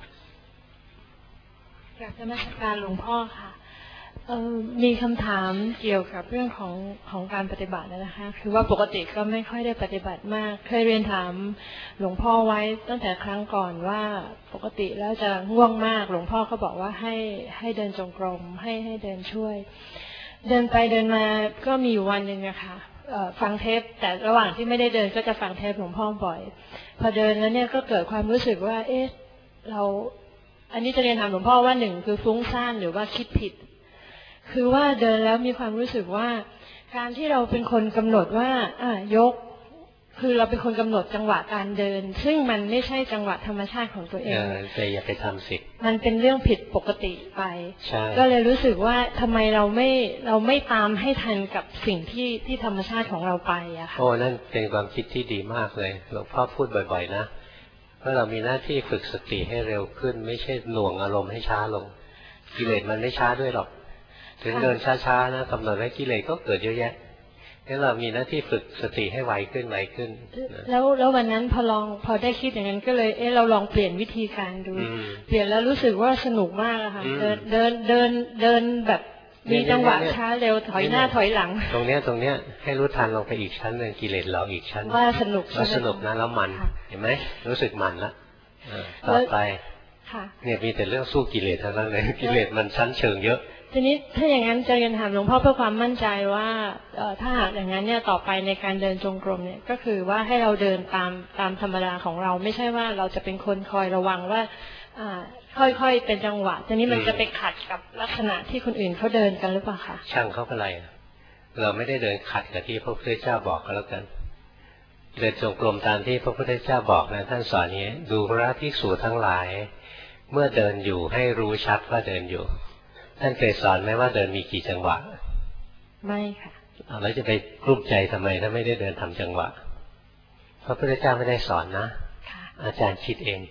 อยากจะมาสักการหลวงพ่อค่ะมีคำถามเกี่ยวกับเรื่องของการปฏิบัตินะคะคือว่าปกติก็ไม่ค่อยได้ปฏิบัติมากเคยเรียนถามหลวงพ่อไว้ตั้งแต่ครั้งก่อนว่าปกติแล้วจะง่วงมากหลวงพ่อก็บอกว่าให้เดินจงกรมให้เดินช่วยเดินไปเดินมาก็มีอยู่วันหนึ่งอะค่ะฟังเทปแต่ระหว่างที่ไม่ได้เดินก็จะฟังเทปหลวงพ่อบ่อยพอเดินแล้วเนี่ยก็เกิดความรู้สึกว่าเอ๊ะเราอันนี้จะเรียนถามหลวงพ่อว่าหนึ่งคือฟุ้งซ่านหรือว่าคิดผิดคือว่าเดินแล้วมีความรู้สึกว่าการที่เราเป็นคนกำหนดว่ายกคือเราเป็นคนกำหนดจังหวะการเดินซึ่งมันไม่ใช่จังหวะธรรมชาติของตัวเอง
แต่อย่าไปทำสิ
มันเป็นเรื่องผิดปกติไปก็เลยรู้สึกว่าทำไมเราไม่ตามให้ทันกับสิ่งที่ธรรมชาติของเราไปอะค่ะ
โอ้นั่นเป็นความคิดที่ดีมากเลยหลวงพ่อพูดบ่อยๆนะว่าเรามีหน้าที่ฝึกสติให้เร็วขึ้นไม่ใช่หน่วงอารมณ์ให้ช้าลงกิเลสมันไม่ช้าด้วยหรอกถึงเดินช้าๆนะกำหนดไว้กิเลสก็เกิดเยอะแยะงั้นเรามีหน้าที่ฝึกสติให้ไวขึ้น
แล้ววันนั้นพอได้คิดอย่างนั้นก็เลยเราลองเปลี่ยนวิธีการดูเปลี่ยนแล้วรู้สึกว่าสนุกมากอะค่ะเดินแบบมีจังหวะช้าเร็วถอยหน้าถอยหลัง
ตรงเนี้ยให้รู้ทันลงไปอีกชั้นนึงกิเลสเราอีกชั้น
ว่าสนุก
นะแล้วมันเห็นไหมรู้สึกมันละต่อไปเนี่ยมีแต่เรื่องสู้กิเลสทั้งนั้นเลยกิเลสมันชั้นเชิงเยอะ
ทีนี้ถ้าอย่างนั้นจะเรียนถามหลวงพ่อเพื่อความมั่นใจว่าถ้าหากอย่างนั้นเนี่ยต่อไปในการเดินจงกรมเนี่ยก็คือว่าให้เราเดินตามธรรมดาของเราไม่ใช่ว่าเราจะเป็นคนคอยระวังว่าค่อยๆเป็นจังหวะทีนี้มันจะไปขัดกับลักษณะที่คนอื่นเขาเดินกันหรือเปล่าคะ
ช่างเขาเป็นไรเราไม่ได้เดินขัดกับที่พระพุทธเจ้าบอกก็แล้วกันเดินจงกรมตามที่พระพุทธเจ้าบอกนะท่านสอนนี้ดูพระภิกษุทั้งหลายเมื่อเดินอยู่ให้รู้ชัดว่าเดินอยู่ท่านเคยสอนไหมว่าเดินมีกี่จังหวะ
ไม่ค่ะ
แล้วจะไปกลุ้มใจทำไมถ้าไม่ได้เดินทำจังหวะพระพุทธเจ้าไม่ได้สอนนะอาจารย์คิดเอง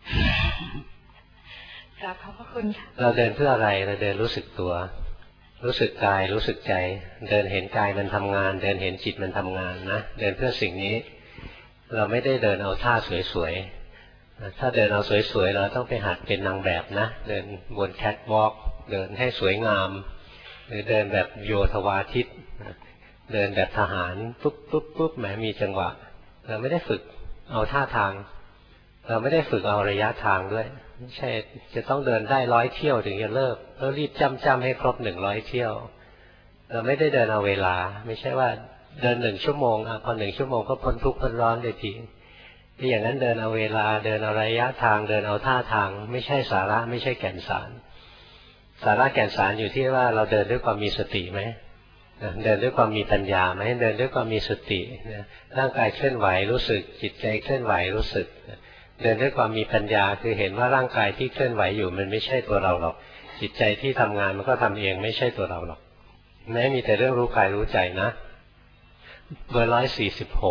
ครับขอบพระคุณค่ะ
เราเดินเพื่ออะไรเราเดินรู้สึกตัวรู้สึกกายรู้สึกใจเดินเห็นกายมันทำงานเดินเห็นจิตมันทำงานนะเดินเพื่อสิ่งนี้เราไม่ได้เดินเอาท่าสวยๆถ้าเดินเอาสวยๆเราต้องไปหัดเป็นนางแบบนะเดินบนแคทวอล์กเดินให้สวยงามหรือเดินแบบโยธวาทิตเดินแบบทหารปุ๊บแหมมีจังหวะเราไม่ได้ฝึกเอาท่าทางเราไม่ได้ฝึกเอาระยะทางด้วยไม่ใช่จะต้องเดินได้100 เที่ยวถึงจะเลิกแล้วรีบจ้ำให้ครบ100 เที่ยวเราไม่ได้เดินเอาเวลาไม่ใช่ว่าเดิน1 ชั่วโมงพอ1 ชั่วโมงก็พ้นทุกข์พ้นร้อนเลยทีที่อย่างนั้นเดินเอาเวลาเดินเอาระยะทางเดินเอาท่าทางไม่ใช่สาระไม่ใช่แก่นสารสาระแก่นสารอยู่ที่ว่าเราเดินด้วยความมีสติไหมเดินด้วยความมีปัญญาไหมเดินด้วยความมีสติร่างกายเคลื่อนไหวรู้สึกจิตใจเคลื่อนไหวรู้สึกเดินด้วยความมีปัญญาคือเห็นว่าร่างกายที่เคลื่อนไหวอยู่มันไม่ใช่ตัวเราหรอกจิตใจที่ทำงานมันก็ทำเองไม่ใช่ตัวเราหรอกแม้มีแต่เรื่องรู้กายรู้ใจนะเบอร์146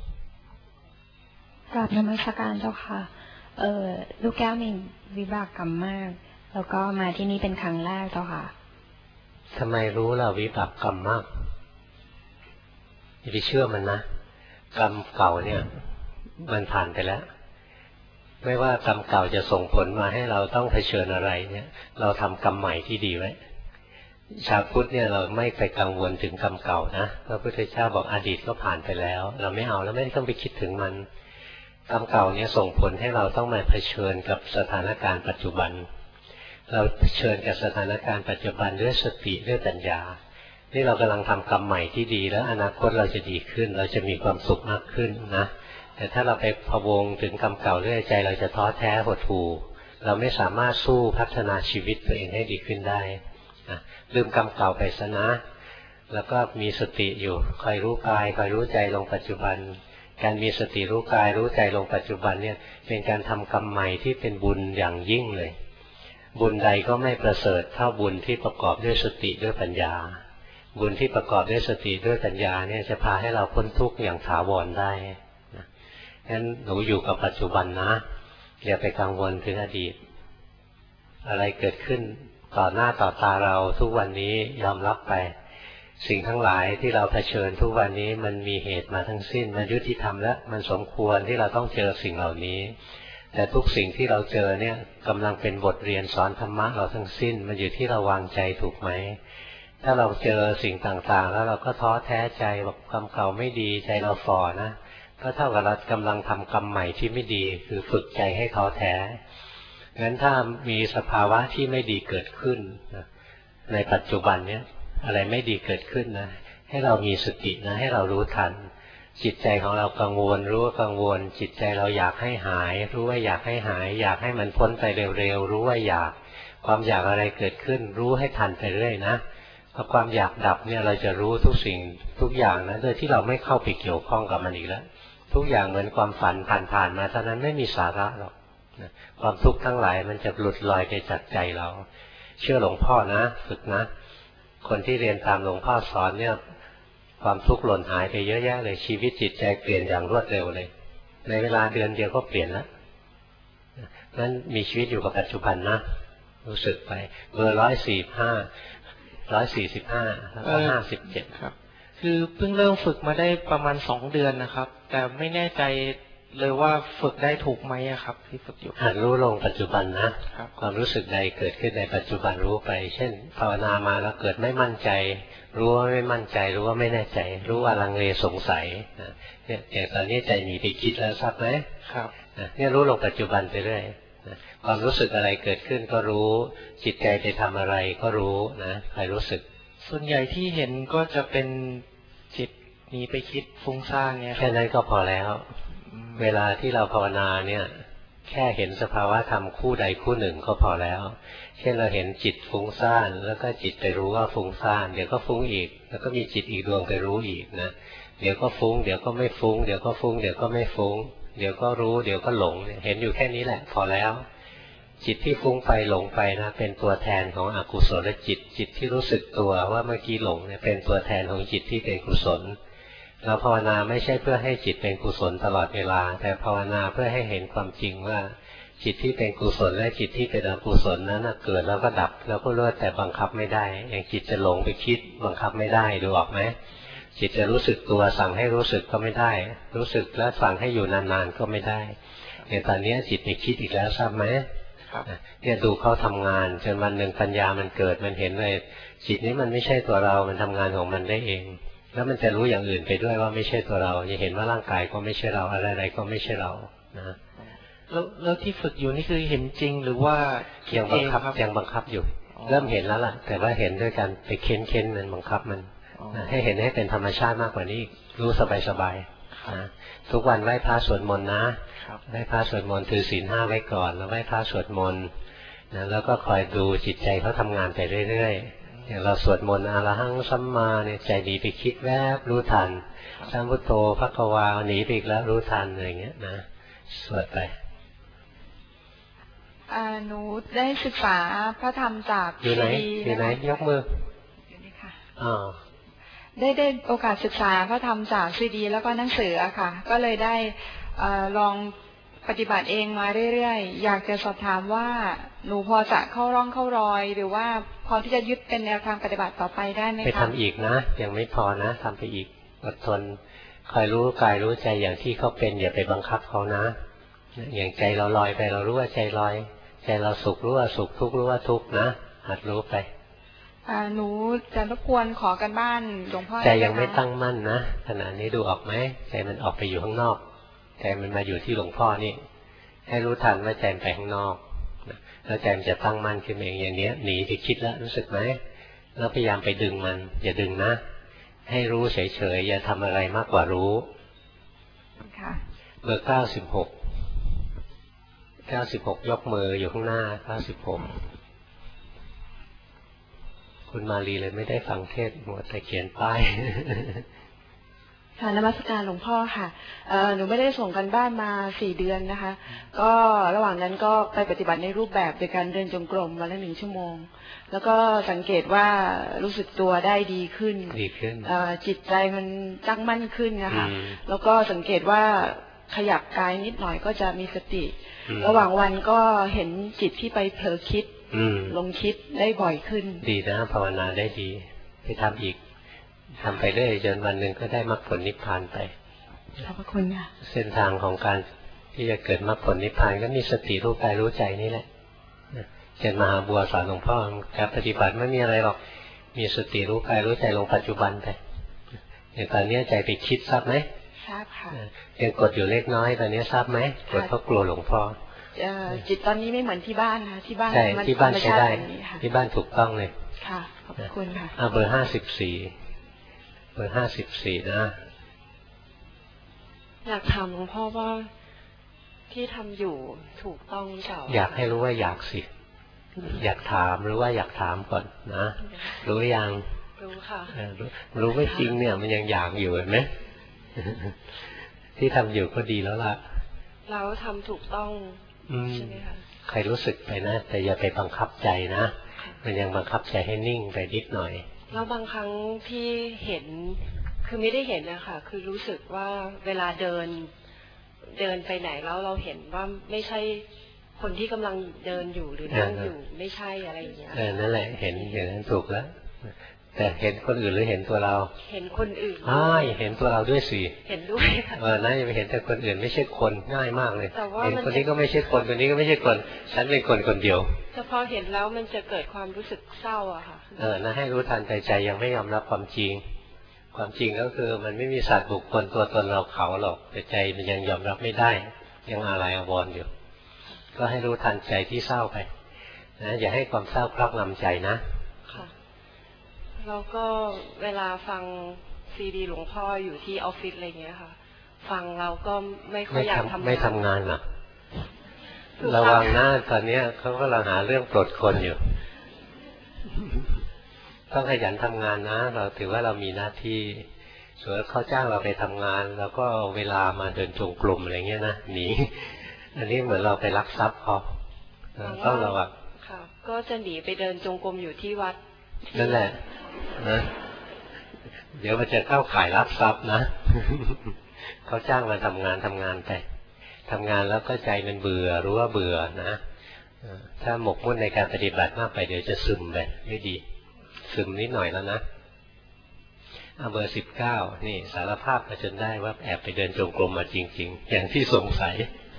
กราบนมัสการเจ้าค่ะลูกแก้วมีวิบากกรรมมากแล้วก็มาที่นี่เป็นครั้งแรกเจ้าค่ะ
ทำไมรู้ล่ะวิบากกรรมมากอย่าไปเชื่อมันนะกรรมเก่าเนี่ยมันผ่านไปแล้วไม่ว่ากรรมเก่าจะส่งผลมาให้เราต้องเผชิญอะไรเนี่ยเราทำกรรมใหม่ที่ดีไว้ชาวพุทธเนี่ยเราไม่ไปกังวลถึงกรรมเก่านะพระพุทธเจ้าบอกอดีตก็ผ่านไปแล้วเราไม่เอาแล้วไม่ต้องไปคิดถึงมันกรรมเก่าเนี่ยส่งผลให้เราต้องมาเผชิญกับสถานการณ์ปัจจุบันเราเผชิญกับสถานการณ์ปัจจุบันด้วยสติด้วยปัญญานี่เรากำลังทำกรรมใหม่ที่ดีแล้วอนาคตเราจะดีขึ้นเราจะมีความสุขมากขึ้นนะแต่ถ้าเราไปพะวงถึงกรรมเก่าเรื่อยใจเราจะท้อแท้หดหู่เราไม่สามารถสู้พัฒนาชีวิตตัวเองให้ดีขึ้นได้ลืมกรรมเก่าไปซะนะแล้วก็มีสติอยู่คอยรู้กายคอยรู้ใจลงปัจจุบันการมีสติรู้กายรู้ใจลงปัจจุบันเนี่ยเป็นการทำกรรมใหม่ที่เป็นบุญอย่างยิ่งเลยบุญใดก็ไม่ประเสริฐเท่าบุญที่ประกอบด้วยสติด้วยปัญญาบุญที่ประกอบด้วยสติด้วยปัญญาเนี่ยจะพาให้เราพ้นทุกข์อย่างถาวรได้งั้นหนูอยู่กับปัจจุบันนะอย่าไปกังวลถึงอดีตอะไรเกิดขึ้นต่อหน้าต่อตาเราทุกวันนี้ยอมรับไปสิ่งทั้งหลายที่เราเผชิญทุกวันนี้มันมีเหตุมาทั้งสิ้นมันยุติธรรมและมันสมควรที่เราต้องเจอสิ่งเหล่านี้แต่ทุกสิ่งที่เราเจอเนี่ยกำลังเป็นบทเรียนสอนธรรมะเราทั้งสิ้นมันอยู่ที่เราวางใจถูกไหมถ้าเราเจอสิ่งต่างๆแล้วเราก็ท้อแท้ใจบอกกรรมเก่าไม่ดีใจเราฝ่อนะก็เท่ากับเรากำลังทำกรรมใหม่ที่ไม่ดีคือฝึกใจให้ท้อแท้งั้นถ้ามีสภาวะที่ไม่ดีเกิดขึ้นในปัจจุบันเนี้ยอะไรไม่ดีเกิดขึ้นนะให้เรามีสตินะให้เรารู้ทันจิตใจของเรากังวลรู้ว่ากังวลจิตใจเราอยากให้หายรู้ว่าอยากให้หายอยากให้มันพ้นไปเร็วๆรู้ว่าอยากความอยากอะไรเกิดขึ้นรู้ให้ทันไปเรื่อยนะพอความอยากดับเนี่ยเราจะรู้ทุกสิ่งทุกอย่างนะโดยที่เราไม่เข้าไปเกี่ยวข้องกับมันอีกแล้วทุกอย่างเหมือนความฝันผ่านมาเท่านั้นไม่มีสาระหรอกความทุกข์ทั้งหลายมันจะหลุดลอยไปจากใจเราเชื่อหลวงพ่อนะฝึกนะคนที่เรียนตามหลวงพ่อสอนเนี่ยความทุกข์หล่นหายไปเยอะแยะเลยชีวิตจิตใจเปลี่ยนอย่างรวดเร็วเลยในเวลาเดือนเดียวก็เปลี่ยนแล้วนั้นมีชีวิตอยู่กับปัจจุบันนะรู้สึกไปเบอร์145แล้วก็57
ครับคือเพิ่งเริ่มฝึกมาได้ประมาณ2 เดือนนะครับแต่ไม่แน่ใจเลยว่าฝึกได้ถูกไหมครับที่ฝึกอยู่
หัดรู้ลงปัจจุบันนะความรู้สึกใดเกิดขึ้นในปัจจุบันรู้ไปเช่นภาวนามาแล้วเกิดไม่มั่นใจรู้ว่าไม่มั่นใจรู้ว่าไม่แน่ใจรู้ว่าลังเลสงสัยเนี่ยแต่ตอนนี้ใจหนีไปคิดแล้วทราบไหม
ครับ
เนี่ยรู้ลงปัจจุบันไปเรื่อยความรู้สึกอะไรเกิดขึ้นก็รู้จิตใจไปทำอะไรก็รู้นะใครรู้สึก
ส่วนใหญ่ที่เห็นก็จะเป็นจิตหนีไปคิดฟุ้งซ่านเนี่ย
แค่นั้นก็พอแล้วเวลาที่เราภาวนาเนี่ยแค่เห็นสภาวะธรรมคู่ใดคู่หนึ่งก็พอแล้วเช่นเราเห็นจิตฟุ้งซ่านแล้วก็จิตไปรู้ว่าฟุ้งซ่านเดี๋ยวก็ฟุ้งอีกแล้วก็มีจิตอีกดวงไปรู้อีกนะเดี๋ยวก็ฟุ้งเดี๋ยวก็ไม่ฟุ้งเดี๋ยวก็ฟุ้งเดี๋ยวก็ไม่ฟุ้งเดี๋ยวก็รู้เดี๋ยวก็หลงเห็นอยู่แค่นี้แหละพอแล้วจิตที่ฟุ้งไปหลงไปนะเป็นตัวแทนของอกุศลจิตจิตที่รู้สึกตัวว่าเมื่อกี้หลงเนี่ยเป็นตัวแทนของจิตที่เป็นกุศลเราภาวนาไม่ใช่เพื่อให้จิตเป็นกุศลตลอดเวลาแต่ภาวนาเพื่อให้เห็นความจริงว่าจิตที่เป็นกุศลและจิตที่เป็นอกุศลนั้นเกิดแล้วก็ดับแล้วก็เลิกแต่บังคับไม่ได้อย่างจิตจะหลงไปคิดบังคับไม่ได้ดูออกไหมจิตจะรู้สึกตัวสั่งให้รู้สึกก็ไม่ได้รู้สึกแล้วสั่งให้อยู่นานๆก็ไม่ได้อย่างตอนนี้จิตไปคิดอีกแล้วทราบไหมเนี่ยดูเขาทำงานจนวันหนึ่งปัญญามันเกิดมันเห็นเลยจิตนี้มันไม่ใช่ตัวเรามันทำงานของมันได้เองแล้วมันจะรู้อย่างอื่นไปด้วยว่าไม่ใช่ตัวเราจะเห็นว่าร่างกายก็ไม่ใช่เราอะไรๆก็ไม่ใช่เรานะ
แล้วที่ฝึกอยู่นี่คือเห็นจริงหรือว่า
ยังบังคับอยู่เริ่มเห็นแล้วล่ะแต่ว่าเห็นด้วยการไปเค้นมันบังคับมันให้เห็นให้เป็นธรรมชาติมากกว่านี้รู้สบายนะทุกวันไหว้พระสวดมนต์นะไหว้พระสวดมนต์ถือศีล 5ไว้ก่อนแล้วไหว้พระสวดมนต์นะแล้วก็คอยดูจิตใจเขาทำงานไปเรื่อยๆอย่างเราสวดมนต์อรหังสัมมาเนี่ยใจดีไปคิดแวบรู้ทันสัมพุทโธภควาหนีไปอีกแล้วรู้ทันอะไรเงี้ยนะสวดไป
หนูได้ศึกษาพระธรรมจาก
อยู่ไหนยกมือ
ได้โอกาสศึกษาพระธรรมจากซีดีแล้วก็หนังสืออะค่ะก็เลยได้ลองปฏิบัติเองมาเรื่อยๆอยากจะสอบถามว่าหนูพอจะเข้าร่องเข้ารอยหรือว่าพอที่จะยึดเป็นแนวทางปฏิบัติต่อไปได้ไหมคะ
ไปทำอีกนะยังไม่พอนะทำไปอีกอดทนคอยรู้กายรู้ใจอย่างที่เขาเป็นอย่าไปบังคับเขานะอย่างใจเราลอยไปเรารู้ว่าใจลอยใจเราสุขรู้ว่าสุขทุกข์รู้ว่าทุกข์นะหัดรู้ไป
หนูจะรบกวนขอกันบ้านหลวงพ่อ
ใจยังไม่ตั้งมั่นนะขณะนี้ดูออกไหมใจมันออกไปอยู่ข้างนอกใจมันมาอยู่ที่หลวงพ่อนี่ให้รู้ทันว่าใจไปข้างนอกแล้วใจมันจะตั้งมั่นขึ้นเองอย่างนี้หนีไปคิดแล้วรู้สึกไหมแล้วพยายามไปดึงมันอย่าดึงนะให้รู้เฉยๆอย่าทำอะไรมากกว่ารู้เบอร์96ยกมืออยู่ข้างหน้า96คุณมาลีเลยไม่ได้ฟังเทศน์มัวแต่เขียนป้าย
ค่ะนมัสการหลวงพ่อค่ะหนูไม่ได้ส่งกันบ้านมา4 เดือนนะคะก็ระหว่างนั้นก็ไปปฏิบัติในรูปแบบโดยการเดินจงกรมวันละ1 ชั่วโมงแล้วก็สังเกตว่ารู้สึกตัวได้ดีขึ้นจิตใจมันตั้งมั่นขึ้นนะคะแล้วก็สังเกตว่าขยับกายนิดหน่อยก็จะมีสติระหว่างวันก็เห็นจิตที่ไปเผลอคิดลงคิดได้บ่อยขึ้น
ดีนะภาวนาได้ดีไปทำอีกทำไปเรื่อยจนวันหนึ่งก็ได้มรรคผลนิพพานไป
ขอบพระคุณค่ะ
เส้นทางของการที่จะเกิดมรรคผลนิพพานก็มีสติรู้กายรู้ใจนี่แหละเช่นมหาบัวสอนหลวงพ่อการปฏิบัติไม่มีอะไรหรอกมีสติรู้กายรู้ใจลงปัจจุบันไปอย่างตอนนี้ใจไปคิดทราบไหม
ทราบค่ะ
ยังกดอยู่เล็กน้อยตอนนี้ทราบไหมกดเพราะกลัวหลวงพ่อ
จิตตอนนี้ไม่เหมือนที่บ้านนะที่บ้าน
มันที่บ้านใช้ได้ที่บ้านถูกต้องเลย
ค่ะขอบคุณค่ะ
เบอร์54นะ
อยากถามหลวงพ่อว่าที่ทำอยู่ถูกต้องหรือเปล่า
อยากให้รู้ว่าอยากสิอยากถามหรือว่าอยากถามก่อนนะรู้ยัง
รู้ค่ะ
รู้ไม่จริงเนี่ยมันยังอยากอยู่เห็นไหมที่ทำอยู่ก็ดีแล้วล่ะ
เราทำถูกต้องใช่ไหมคะ
ใครรู้สึกไปนะแต่อย่าไปบังคับใจนะมันยังบังคับใจให้นิ่งไปนิดหน่อย
แล้วบางครั้งที่เห็นคือไม่ได้เห็นนะคะคือรู้สึกว่าเวลาเดินไปไหนแล้วเราเห็นว่าไม่ใช่คนที่กำลังเดินอยู่หรือนั่งอยู่ไม่ใช่อะไรอย่างเงี้ย
นั่นแหละเห็นอย่างนั้นถูกแล้วแต่เห็นคนอื่นหรือเห็นตัวเรา
เห็นคนอื่น
เห็นตัวเราด้วยสิ
เห็นด้วยค่ะ
น่าจะไปเห็นแต่คนอื่นไม่ใช่คนง่ายมากเลยเห็นคนนี้ก็ไม่ใช่คนคนนี้ก็ไม่ใช่คนฉันเป็นคนคนเดียว
แต่พอเห็นแล้วมันจะเกิดความรู้สึกเศร้าอะค่ะ
นะให้รู้ทันใจยังไม่ยอมรับความจริงความจริงก็คือมันไม่มีสัตว์บุคคลตัวตนเราเขาหรอกแต่ใจมันยังยอมรับไม่ได้ยังอะไรอาวรณ์อยู่ก็ให้รู้ทันใจที่เศร้าไปนะอย่าให้ความเศร้าครอบงำใจนะ
แล้วก็เวลาฟังซีดีหลวงพ่ออยู่ที่ออฟฟิศอะไรเงี้ยค่ะฟังเราก็ไม่ค่อยอยากทำ
ไม่ทำงานหรอกระวังหน้าตอนนี้เขากำลังหาเรื่องปลดคนอยู่ต้องขยันทำงานนะเราถือว่าเรามีหน้าที่ส่วนเขาจ้างเราไปทำงานแล้วก็เวลามาเดินจงกรมอะไรเงี้ยนะหนีอันนี้เหมือนเราไปลักทรัพย์เขาต้องระวัง
ค่ะก็จะหนีไปเดินจงกรมอยู่ที่วัด
นั่นแหละนะเดี๋ยวมันจะเข้าข่ายลักทรัพย์นะเขาจ้างมาทำงานไปทำงานแล้วก็ใจมันเบื่อรู้ว่าเบื่อนะถ้าหมกมุ่นในการปฏิบัติมากไปเดี๋ยวจะซึมไปไม่ดีซึมนิดหน่อยแล้วนะเบอร์19นี่สารภาพมาจนได้ว่าแอบไปเดินจงกรมมาจริงๆอย่างที่สงสัย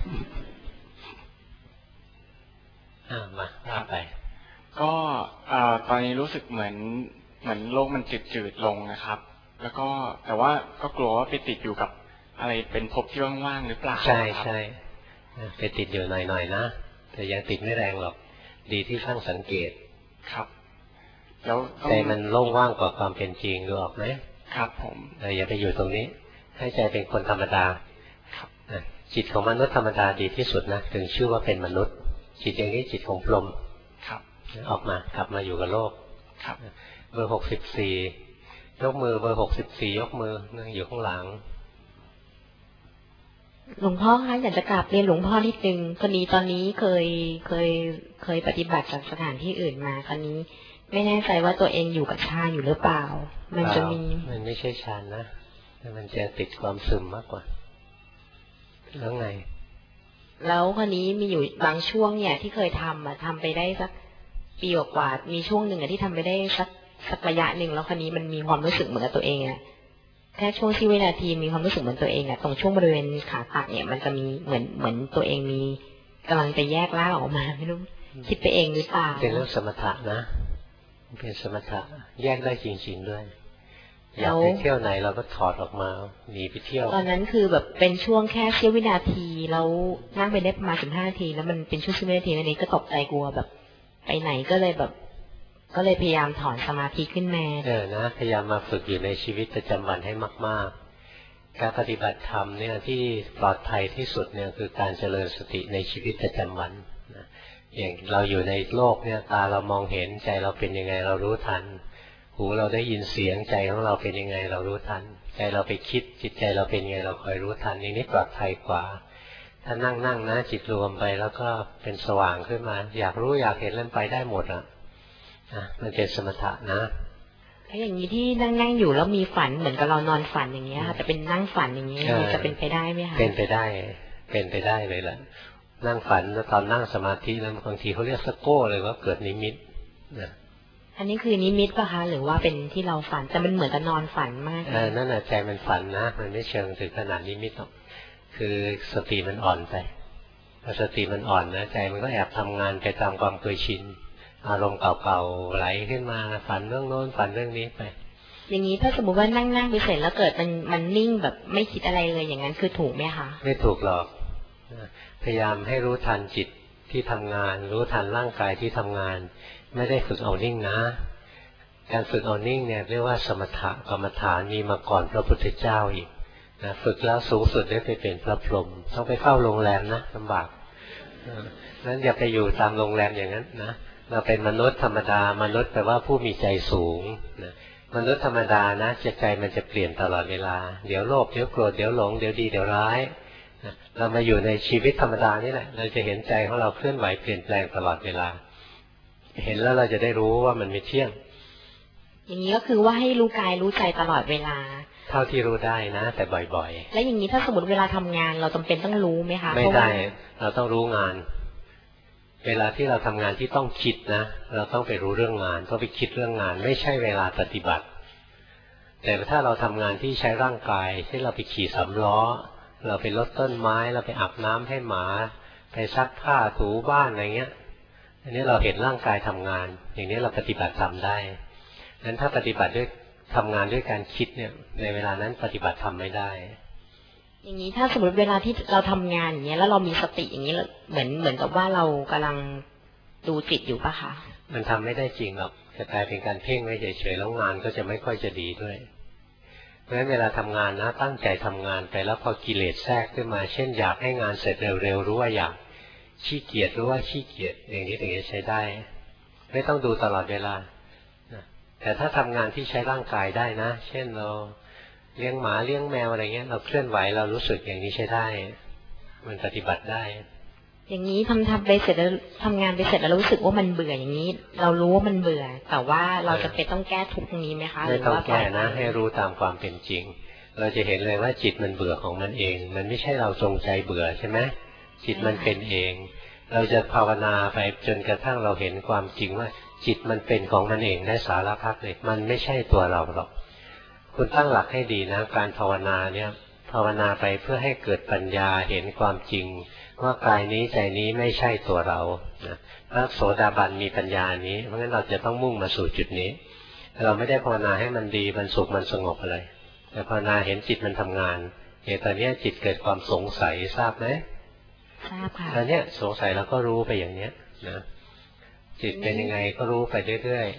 มาว่าไป
ก็ตอนนี้รู้สึกเหมือนโลกมันจืดลงนะครับแล้วก็แต่ว่าก็กลัวว่าไปติดอยู่กับอะไรเป็นภพที่ว่างๆหรือเปล่า
ใช่ไปติดอยู่หน่อยๆนะแต่ยังติดไม่แรงหรอกดีที่ช่างสังเกต
ครับแล้ว
ใจมันโล่งว่างกว่าความเป็นจริงดูออกไหม
ครับผม
อย่าไปอยู่ตรงนี้ให้ใจเป็นคนธรรมดาจิตของมนุษย์ธรรมดาดีที่สุดนะถึงชื่อว่าเป็นมนุษย์จิตอย่างนี้จิตของพรหมออกมากลับมาอยู่กับโลกเบอร์64ยกมือเบอร์64ยกมืออยู่ข้างหลัง
หลวงพ่อคะอยากจะกราบเรียนหลวงพ่อนิดนึงคนนี้ตอนนี้เคยปฏิบัติจากสถานที่อื่นมาคนนี้ไม่แน่ใจว่าตัวเองอยู่กับฌานอยู่หรือเปล่ามันจะมี
มันไม่ใช่ฌานนะมันจะติดความซึมมากกว่าแล้วไง
แล้วคนนี้มีอยู่บางช่วงเนี่ยที่เคยทำไปได้สักปีกว่ามีช่วงหนึ่งที่ทำไปได้สักระยะหนึ่งแล้วคนนี้มันมีความรู้สึกเหมือนกับตัวเองอะแค่ช่วงที่วินาทีมีความรู้สึกเหมือนตัวเองอะตรงช่วงบริเวณขาตักเนี่ยมันจะมีเหมือนตัวเองมีกำลังจะแยกล่างออกมาไม่รู้คิดไปเองหรือเปล่า
เป็นเรื่องสมถะนะเป็นสมถะแยกได้จริงๆด้วยอยากไปเที่ยวไหนเราก็ถอดออกมาหนีไปเที่ยว
ตอนนั้นคือแบบเป็นช่วงแค่เสี้ยววินาทีแล้วนั่งไปได้ประมาณ15 นาทีแล้วมันเป็นช่วงเสี้ยววินาทีนี้ก็ตกใจกลัวแบบไปไหนก็เลยพยายามถอนสมาธิขึ้นมา
นะพยายามมาฝึกอยู่ในชีวิตประจำวันให้มากๆการปฏิบัติธรรมเนี่ยที่ปลอดภัยที่สุดเนี่ยคือการเจริญสติในชีวิตประจำวันอย่างเราอยู่ในโลกเนี่ยตาเรามองเห็นใจเราเป็นยังไงเรารู้ทันหูเราได้ยินเสียงใจของเราเป็นยังไงเรารู้ทันใจเราไปคิดจิตใจเราเป็นยังไงเราคอยรู้ทันนี่ปลอดภัยกว่าถ้านั่งนะจิตรวมไปแล้วก็เป็นสว่างขึ้นมาอยากรู้อยากเห็นเล่นไปได้หมดมันเป็นสมถะนะ
ถ้าอย่างนี้ที่นั่งอยู่แล้วมีฝันเหมือนกับเรานอนฝันอย่างเงี้ยค่ะจะเป็นนั่งฝันอย่างเงี้ยจะเป็นไปได้ไหมคะ
เป็นไปได้เลยแหละนั่งฝันแล้วตอนนั่งสมาธินั้นบางทีเขาเรียกสโก้เลยว่าเกิดนิมิต
อันนี้คือนิมิตป่ะคะหรือว่าเป็นที่เราฝันแต่มันเหมือนกับนอนฝันมาก
นั่นน่ะใจมันฝันนะมันไม่เชิงถึงขนาดนิมิตหรอกคือสติมันอ่อนไปพอสติมันอ่อนนะใจมันก็แอบทำงานไปตามความเคยชินอารมณ์เก่าๆไหลขึ้นมาฝันเรื่องโน้นฝันเรื่องนี้ไป
อย่างนี้ถ้าสมมติว่านั่งไปเสร็จแล้วเกิดมันนิ่งแบบไม่คิดอะไรเลยอย่างนั้นคือถูกไหมคะ
ไม่ถูกหรอกพยายามให้รู้ทันจิตที่ทำงานรู้ทันร่างกายที่ทำงานไม่ได้ฝึกเอานิ่งนะการฝึกเอานิ่งเนี่ยเรียกว่าสมถะกรรมฐานมีมาก่อนพระพุทธเจ้าอีกนะฝึกแล้วสูงสุดได้ไปเป็นพระพรหมต้องไปเข้าโรงแรมนะลำบากนั้นอย่าไปอยู่ตามโรงแรมอย่างนั้นนะเราเป็นมนุษย์ธรรมดามนุษย์แปลว่าผู้มีใจสูงนะมนุษย์ธรรมดานะใจมันจะเปลี่ยนตลอดเวลาเดี๋ยวโลภเดี๋ยวโกรธเดี๋ยวหลงเดี๋ยวดีเดี๋ยวร้ายเรามาอยู่ในชีวิตธรรมดานี่แหละเราจะเห็นใจของเราเคลื่อนไหวเปลี่ยนแปลงตลอดเวลาเห็นแล้วเราจะได้รู้ว่ามันไม่เที่ยง
อย่างนี้ก็คือว่าให้รู้กายรู้ใจตลอดเวลา
เท่าที่รู้ได้นะแต่บ่อย
ๆแล้วอย่างนี้ถ้าสมมติเวลาทำงานเราจำเป็นต้องรู้ไหมคะ
ไม่ได้เราต้องรู้งานเวลาที่เราทำงานที่ต้องคิดนะเราต้องไปรู้เรื่องงานต้องไปคิดเรื่องงานไม่ใช่เวลาปฏิบัติแต่ถ้าเราทำงานที่ใช้ร่างกายที่เราไปขี่สำล้อเราไปรดต้นไม้เราไปอาบน้ำให้หมาไปซักผ้าถูบ้านอะไรเงี้ยอันนี้เราเห็นร่างกายทำงานอย่างนี้เราปฏิบัติทำได้งั้นถ้าปฏิบัติด้วยทำงานด้วยการคิดเนี่ยในเวลานั้นปฏิบัติทำไม่ได้
อย่างนี้ถ้าสมมติเวลาที่เราทำงานอย่างเงี้ยแล้วเรามีสติอย่างนี้เหมือนกับว่าเรากำลังดูจิตอยู่ปะคะ
มันทำไม่ได้จริงหรอกจะกลายเป็นการเพ่งไว้เฉยๆแล้วงานก็จะไม่ค่อยจะดีด้วยเพราะฉะนั้นเวลาทำงานนะตั้งใจทำงานไปแล้วพอกิเลสแทรกขึ้นมาเช่นอยากให้งานเสร็จเร็วๆรู้ว่าอยากขี้เกียจรู้ว่าขี้เกียจอย่างนี้ถึงจะใช้ได้ไม่ต้องดูตลอดเวลาแต่ถ้าทำงานที่ใช้ร่างกายได้นะเช่นเราเลี้ยงหมาเลี้ยงแมวอะไรเงี้ยเราเคลื่อนไหวเรารู้สึกอย่างนี้ใช้ได้มันปฏิบัติได้
อย่างนี้ทำไปเสร็จแล้วทำงานไปเสร็จแล้วรู้สึกว่ามันเบื่ออย่างนี้เรารู้ว่ามันเบื่อแต่ว่าเราจะเป็นต้องแก้ทุกตรงนี้ไหมคะ
ไม่ต้องแก้นะให้รู้ตามความเป็นจริงเราจะเห็นเลยว่าจิตมันเบื่อของมันเองมันไม่ใช่เราจงใจเบื่อใช่ไหมจิตมันเป็นเองเราจะภาวนาไปจนกระทั่งเราเห็นความจริงว่าจิตมันเป็นของมันเองได้สารพัดเลยมันไม่ใช่ตัวเราหรอกคุณตั้งหลักให้ดีนะการภาวนาเนี่ยภาวนาไปเพื่อให้เกิดปัญญาเห็นความจริงว่ากายนี้ใจนี้ไม่ใช่ตัวเราพระโสดาบันมีปัญญานี้เพราะงั้นเราจะต้องมุ่งมาสู่จุดนี้เราไม่ได้ภาวนาให้มันดีมันสุขมันสงบอะไรแต่ภาวนาเห็นจิตมันทำงานอย่างตอนนี้จิตเกิดความสงสัยทราบไหม
ทราบค่ะ
ตอนนี้สงสัยเราก็รู้ไปอย่างเนี้ยนะจิตเป็นยังไงก็รู้ไปเรื่อย
ๆ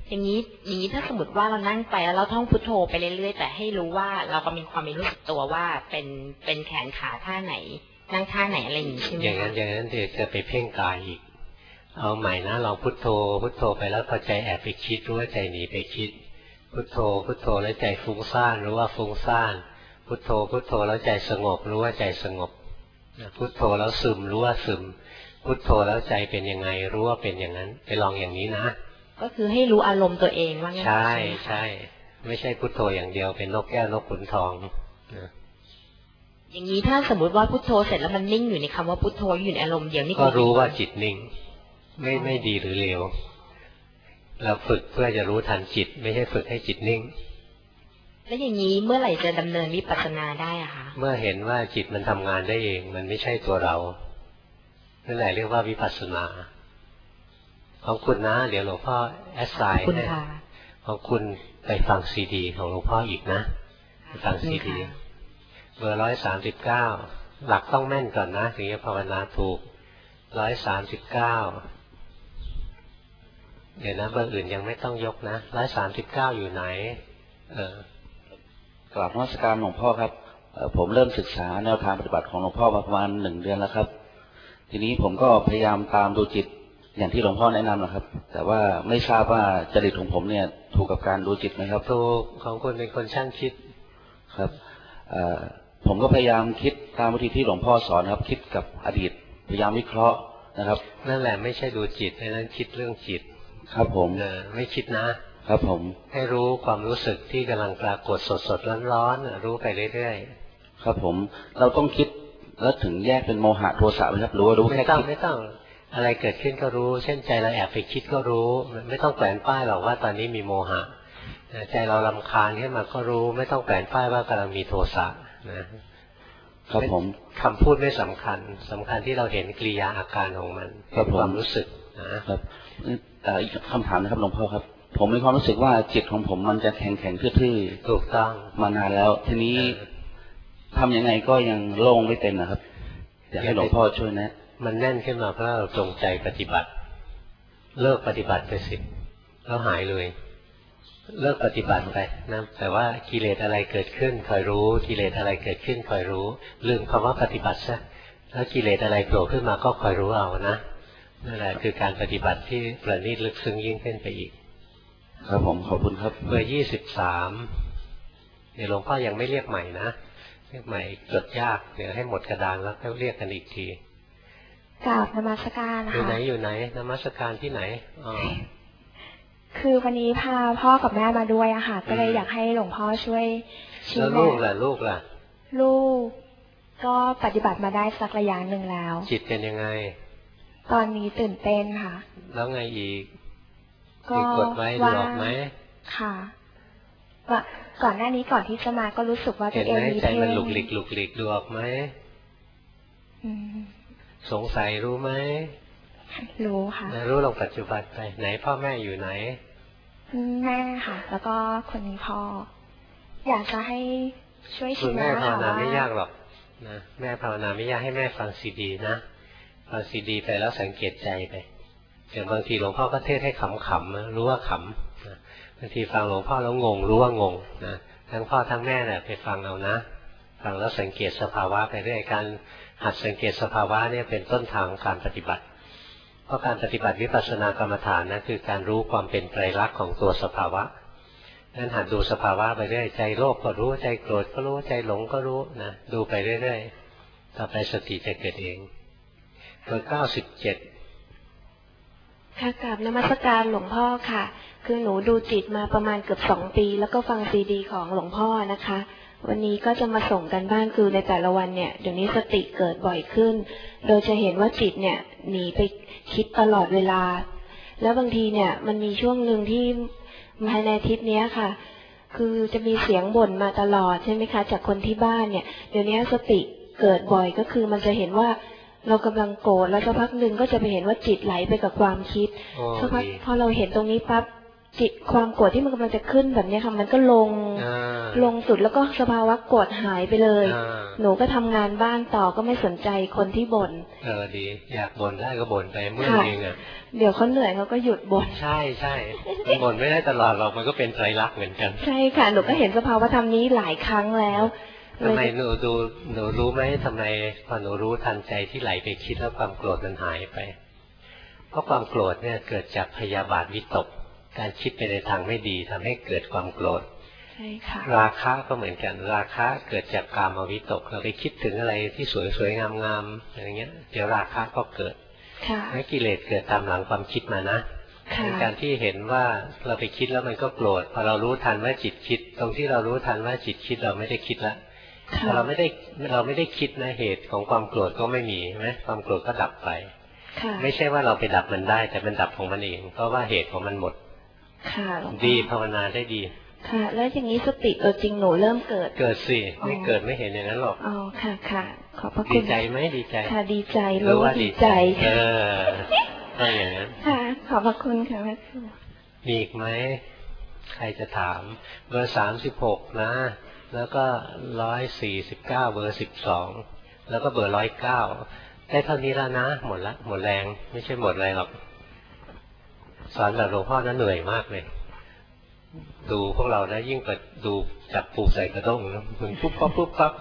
อย่างนี้ถ้าสมมติว่าเรานั่งไปแล้วเราท่องพุทโธไปเรื่อยๆแต่ให้รู้ว่าเราก็มีความรู้สึกตัวว่าเป็นแขนขาท่าไหนนั่งท่าไหนอะไรอย่างนี้ใช่ไหมอย่าง
นั้นเดี๋ยวจะไปเพ่งกายอีกเอาใหม่นะลองพุทโธพุทโธไปแล้วพอใจแอบไปคิดรู้ว่าใจหนีไปคิดพุทโธพุทโธแล้วใจฟุ้งซ่านรู้ว่าฟุ้งซ่านพุทโธพุทโธแล้วใจสงบรู้ว่าใจสงบพุทโธแล้วซึมรู้ว่าซึมพุทโธแล้วใจเป็นยังไงรู้ว่าเป็นอย่างนั้นไปลองอย่างนี้นะ
ก็คือให้รู้อารมณ์ตัวเองว่างั้น
ใช่ใช่ไม่ใช่พุทโธอย่างเดียวเป็นนกแก้วนกขุนทอง
อย่างนี้ถ้าสมมติว่าพุทโธเสร็จแล้วมันนิ่งอยู่ในคำว่าพุทโธอยู่ในอารมณ์เดียวนี่
ก็รู้ว่าจิตนิ่งไม่ดีหรือเลวเราฝึกเพื่อจะรู้ทันจิตไม่ใช่ฝึกให้จิตนิ่ง
แล้วอย่างนี้เมื่อไหร่จะดำเนินวิปัสสนาได้อะคะ
เมื่อเห็นว่าจิตมันทำงานได้เองมันไม่ใช่ตัวเรานั่นแหละเรียกว่าวิปัสสนาของคุณนะเดี๋ยวหลวงพ่อแอสไซน์ให้ของคุณไปฟังซีดีของหลวงพ่ออีกนะไปฟังซีดีเบอร์139หลักต้องแม่นก่อนนะถึงจะภาวนาถูก139เดี๋ยวนะเบอร์อื่นยังไม่ต้องยกนะ139อยู่ไหน
กราบนมัสการหลวงพ่อครับผมเริ่มศึกษาแนวทางปฏิบัติของหลวงพ่อมาประมาณ1 เดือนแล้วครับทีนี้ผมก็พยายามตามดูจิตอย่างที่หลวงพ่อแนะนำนะครับแต่ว่าไม่ทราบว่าจริตของผมเนี่ยถูกกับการดูจิตไหมครับ
ถูกของคุณเป็นคนช่างคิด
ครับผมก็พยายามคิดตามวิธีที่หลวงพ่อสอนครับคิดกับอดีตพยายามวิเคราะห์นะครับ
นั่นแหละไม่ใช่ดูจิตนั่นคิดเรื่องจิต
ครับผม
ไม่คิดนะครับ
ผม
ให้รู้ความรู้สึกที่กำลังปรากฏสดๆร้อนๆรู้ไปเรื่อย
ๆครับผมเราต้องคิดแล้วถึงแยกเป็นโมหะโทสะไหมครับหรือว่ารู้แค่คิด
ไม่ต้องอะไรเกิดขึ้นก็รู้เช่นใจเราแอบไปคิดก็รู้ไม่ต้องแขวนป้ายหรอกว่าตอนนี้มีโมหะใจเรารำคาญขึ้นมาก็รู้ไม่ต้องแขวนป้ายว่ากำลังมีโทสะ
นะครับผม
คำพูดไม่สำคัญที่เราเห็นกิริยาอาการของมันความรู้สึก
นะครับอีกคำถามนะครับหลวงพ่อครับผมมีความรู้สึกว่าจิตของผมมันจะแข็งทื่อ
ๆถูกต้อง
มานานแล้วทีนี้ทำยังไงก็ยังโล่งไม่เต็มนะครับอยากให้หลวงพ่อช่วยนะ
มันแน่นขึ้นมาเพราะเราจงใจปฏิบัติเลิกปฏิบัติไปสิแล้วหายเลยเลิกปฏิบัติไปนะแต่ว่ากิเลสอะไรเกิดขึ้นคอยรู้กิเลสอะไรเกิดขึ้นคอยรู้ลืมคำว่าปฏิบัติซะแล้วกิเลสอะไรโผล่ขึ้นมาก็คอยรู้เอานะนั่นแหละคือการปฏิบัติที่ประณีตลึกซึ้งยิ่งขึ้นไปอีก
ครับผมขอบคุณครับ
เบอร์23เดี๋ยวหลวงพ่อยังไม่เรียกใหม่นะเรียกใหม่จดยากเดี๋ยวให้หมดกระดานแล้วค่อยเรียกกันอีกที
กราบนมัสการนะคะ
อยู่ไหนนมัสการที่ไหน
คือวันนี้พาพ่อกับแม่มาด้วยอะค่ะก็เลยอยากให้หลวงพ่อช่วยชี้แนะ
ลูกล่ะ
ลูกก็ปฏิบัติมาได้สักระยะหนึ่งแล้ว
จิตเป็นยังไง
ตอนนี้ตื่นเต้นค่ะ
แล้วไงอีกก็กดไว้ดูออกไหม
ค่ะก่อนหน้านี้ก่อนที่จะมาก็รู้สึกว่าตัวเองมี
ใจมันหลุกหลิกดูออกไหมสงสัยรู้ไหม
รู้ค่ะ
รู้ลงปัจจุบันไปไหนพ่อแม่อยู่ไหน
แม่ค่ะแล้วก็คนนี้พ่ออยากจะให้ช่วยชี้แนะ
ค่ะแม่ภาวนาไม่ยากหรอกนะแม่ภาวนาไม่ยากให้แม่ฟังซีดีนะฟังซีดีไปแล้วสังเกตใจไปอย่างบางทีหลวงพ่อก็เทศให้ขำๆรู้ว่าขำบางทีฟังหลวงพ่อแล้วงงรู้ว่างงนะทั้งพ่อทั้งแม่เนี่ยไปฟังเอานะฟังแล้วสังเกตสภาวะไปเรื่อยการหัดสังเกตสภาวะเนี่ยเป็นต้นทางของการปฏิบัติเพราะการปฏิบัติวิปัสสนากรรมฐานนะคือการรู้ความเป็นไตรลักษณ์ของตัวสภาวะนั้นหัดดูสภาวะไปเรื่อยใจโลภก็รู้ใจโกรธก็รู้ใจหลงก็รู้นะดูไปเรื่อยๆต่อไปสติจะเกิดเองเบอร์97
ค่ะกราบนมัสการหลวงพ่อค่ะคือหนูดูจิตมาประมาณเกือบ2 ปีแล้วก็ฟังซีดีของหลวงพ่อนะคะวันนี้ก็จะมาส่งกันบ้านคือในแต่ละวันเนี่ยเดี๋ยวนี้สติเกิดบ่อยขึ้นโดยจะเห็นว่าจิตเนี่ยหนีไปคิดตลอดเวลาแล้วบางทีเนี่ยมันมีช่วงหนึ่งที่ภายในอาทิตย์นี้ค่ะคือจะมีเสียงบ่นมาตลอดใช่ไหมคะจากคนที่บ้านเนี่ยเดี๋ยวนี้สติเกิดบ่อยก็คือมันจะเห็นว่าเรากำลังโกรธแล้วสักพักหนึ่งก็จะไปเห็นว่าจิตไหลไปกับความคิดสักพักพอเราเห็นตรงนี้ปั๊บจิตความโกรธที่มันกำลังจะขึ้นแบบนี้ค่ะมันก็ลงสุดแล้วก็สภาวะโกรธหายไปเลยหนูก็ทำงานบ้านต่อก็ไม่สนใจคนที่บ่น
ดีอยากบ่นได้ก็บ่นไปเมื่อเองอ่ะ
เดี๋ยวเขาเหนื่อยเขาก็หยุดบ่น
ใช่ใช่บ่นไม่ได้ตลอดหรอกมันก็เป็นไตรลักษณ์เหมือนกัน
ใช่ค่ะหนูก็เห็นสภาวะธรรมนี้หลายครั้งแล้ว
ทำไมหนูรู้ไหมทำไมพอหนูรู้ทันใจที่ไหลไปคิดแล้วความโกรธมันหายไปเพราะความโกรธเนี่ยเกิดจากพยาบาทวิตกการคิดไปในทางไม่ดีทำให้เกิดความโกรธ
ใช่ค่ะ
ราคะก็เหมือนกันราคะเกิดจากกามวิตกเราไปคิดถึงอะไรที่สวยๆงามๆอะไรเงี้ยเดี๋ยวราคะก็เกิดให้กิเลสเกิดตามหลังความคิดมานะการที่เห็นว่าเราไปคิดแล้วมันก็โกรธพอเรารู้ทันว่าจิตคิดตรงที่เรารู้ทันว่าจิตคิดเราไม่ได้คิดละพอเราไม่ได้คิดนะเหตุของความโกรธก็ไม่มีใช่ไหมความโกรธก็ดับไปไม่ใช่ว่าเราไปดับมันได้แต่มันดับของมันเองเพราะว่าเหตุของมันหมดดีภาวนาได้ดี
ค่ะแล้วอย่างนี้สติจริงหนูเริ่มเกิด
สิไม่เกิดไม่เห็นอย่างนั้นหรอก
อ๋อค่ะขอบพระคุณ
ดีใจไหมดีใจ
ค่ะดีใจรู้ว่าดีใจ
ก็อย่างนั้น
ค่ะขอบพระคุณค่ะแม่ครู
มีอีกไหมใครจะถามเบอร์36นะแล้วก็149เบอร์12แล้วก็เบอร์109ได้เท่านี้แล้วนะหมดละหมดแรงไม่ใช่หมดอะไรหรอกสอนแบบหลวงพ่อนั้นเหนื่อยมากเลยดูพวกเรานะยิ่งกว่าดูจับปูใส่กระด้งนะมันปุ๊บปั๊บปุ๊บปั๊บ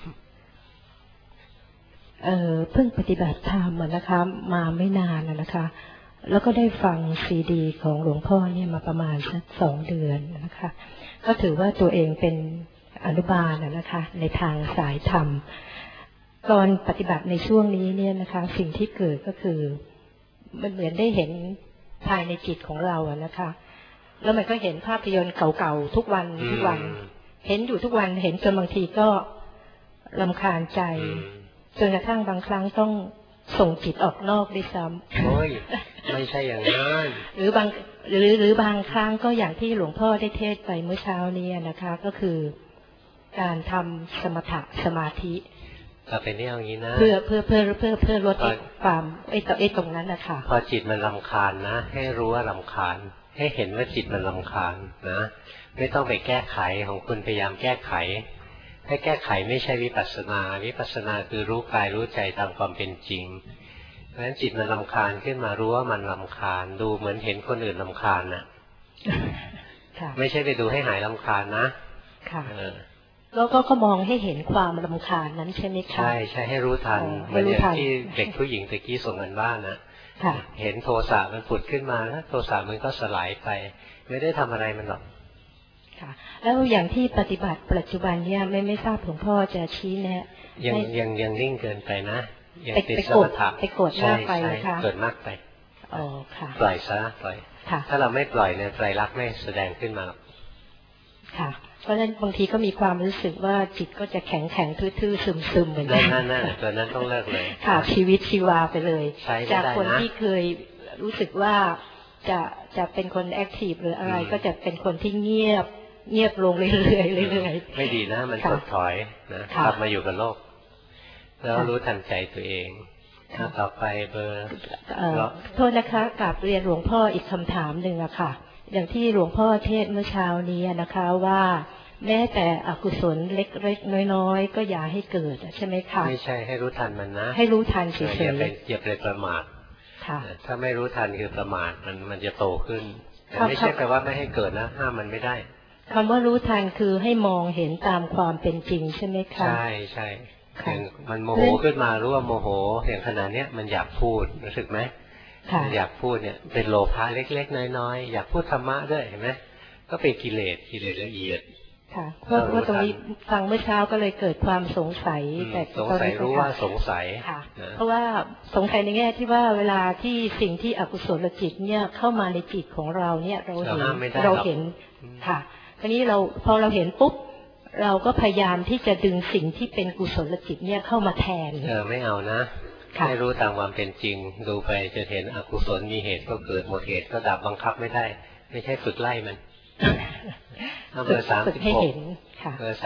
เพิ่งปฏิบัติธรรมนะคะมาไม่นานนะคะแล้วก็ได้ฟังซีดีของหลวงพ่อเนี่ยมาประมาณสัก2 เดือนนะคะก็ถือว่าตัวเองเป็นอนุบาลนะคะในทางสายธรรมตอนปฏิบัติในช่วงนี้เนี่ยนะคะสิ่งที่เกิดก็คือมันเหมือนได้เห็นภายในจิตของเราอะนะคะแล้วมันก็เห็นภาพยนตร์เก่าๆทุกวันเห็นอยู่ทุกวันเห็นจนบางทีก็รำคาญใจจนกระทั่งบางครั้งต้องส่งจิตออกนอกด้วยซ้
ำโอ้ยไม่ใช่อย่างนั้น
หรือบางครั้งก็อย่างที่หลวงพ่อได้เทศไปเมื่อเช้านี้นะคะก็คือการทำสมถะสมาธิ
ก็เป็นนี่อย่างนี้นะ
เพื่อลดความตรงนั้นนะคะ
พอจิตมันรำคาญนะให้รู้ว่ารำคาญให้เห็นว่าจิตมันรำคาญนะไม่ต้องไปแก้ไขของคุณพยายามแก้ไขให้แก้ไขไม่ใช่วิปัสสนาวิปัสสนาคือรู้กายรู้ใจตามความเป็นจริงเพราะฉะนั้นจิตมันรำคาญขึ้นมารู้ว่ามันรำคาญดูเหมือนเห็นคนอื่นรำคาญนะไม่ใช่ไปดูให้หายรำคาญนะ
ค่ะแล้วก็มองให้เห็นความรำคาญนั้นใช่ไหมคะ
ใช่ให้รู้ทันเหมือนอย่างที่เด็กผู้หญิงตะกี้ส่งกันบ้านนะเห็นโทสะมันผุดขึ้นมาแล้วโทสะมันก็สลายไปไม่ได้ทำอะไรมันหรอก
ค่ะแล้วอย่างที่ปฏิบัติปัจจุบันเนี่ยไม่ทราบหลวงพ่อจะชี้แนะ
ยังนิ่งเกินไปนะยังติดสมถะ
ไปกดมากไปนะคะ
เกิดมากไป
อ๋อค่ะ
ปล่อยซะปล่อยถ้าเราไม่ปล่อยเนี่ยไตรลักษณ์ไม่แสดงขึ้นมา
ค่ะเพราะฉะนั้นบางทีก็มีความรู้สึกว่าจิตก็จะแข็งทื่อๆซึมๆเหมือนกัน
นั่นตัวนั้นต้องเลิกเลย
ค่ะชีวิตชีวาไปเลยจากคนที่เคยรู้สึกว่าจะเป็นคนแอคทีฟหรืออะไรก็จะเป็นคนที่เงียบลงเรื่อยๆ
ไม่ดีนะมันถดถอยนะกลับมาอยู่กับโลกแล้วรู้ทันใจตัวเองต่อไปเบอร์
โทษนะคะกลับเรียนหลวงพ่ออีกคำถามหนึ่งอะค่ะอย่างที่หลวงพ่อเทศเมื่อเช้านี้นะคะว่าแม้แต่อกุศลเล็กๆน้อยๆก็อย่าให้เกิดใช่ไหมคะ
ไม่ใช่ให้รู้ทันมันนะ
ให้รู้ทันเฉยๆ
อย่าไปประมาทถ้าไม่รู้ทันคือประมาทมันจะโตขึ้นแต่ไม่ใช่แปลว่าไม่ให้เกิดนะห้ามมันไม่ได้
คำว่ารู้ทันคือให้มองเห็นตามความเป็นจริงใช่ไหมคะ
ใช่อย่างมันโมโหขึ้นมารู้ว่าโมโหอย่างขนาดเนี้ยมันอยากพูดรู้สึกไหมอยากพูดเนี่ยเป็นโลภะเล็กๆน้อยๆอยากพูดธรรมะด้วยเห็นไหมก็เป็นกิเลสละเอียด
ค่ะเพราะตรงนี้ฟังเมื่อเช้าก็เลยเกิดความสงสัย
แต่สงสัยรู้ว่าสงสัย
ค่ะเพราะว่าสงสัยในแง่ที่ว่าเวลาที่สิ่งที่อกุศลจิตเนี่ยเข้ามาในจิตของเราเนี่ยเราเห็นค่ะคราวนี้พอเราเห็นปุ๊บเราก็พยายามที่จะดึงสิ่งที่เป็นกุศลจิตเนี่ยเข้ามาแทน
ไม่เอานะให้รู้ตามความเป็นจริงดูไปจะเห็นอกุศลมีเหตุก็เกิดหมดเหตุก็ดับบังคับไม่ได้ไม่ใช่ฝึกไล่มันเบอร์36เบอร์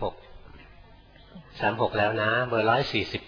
36แล้วนะเบอร์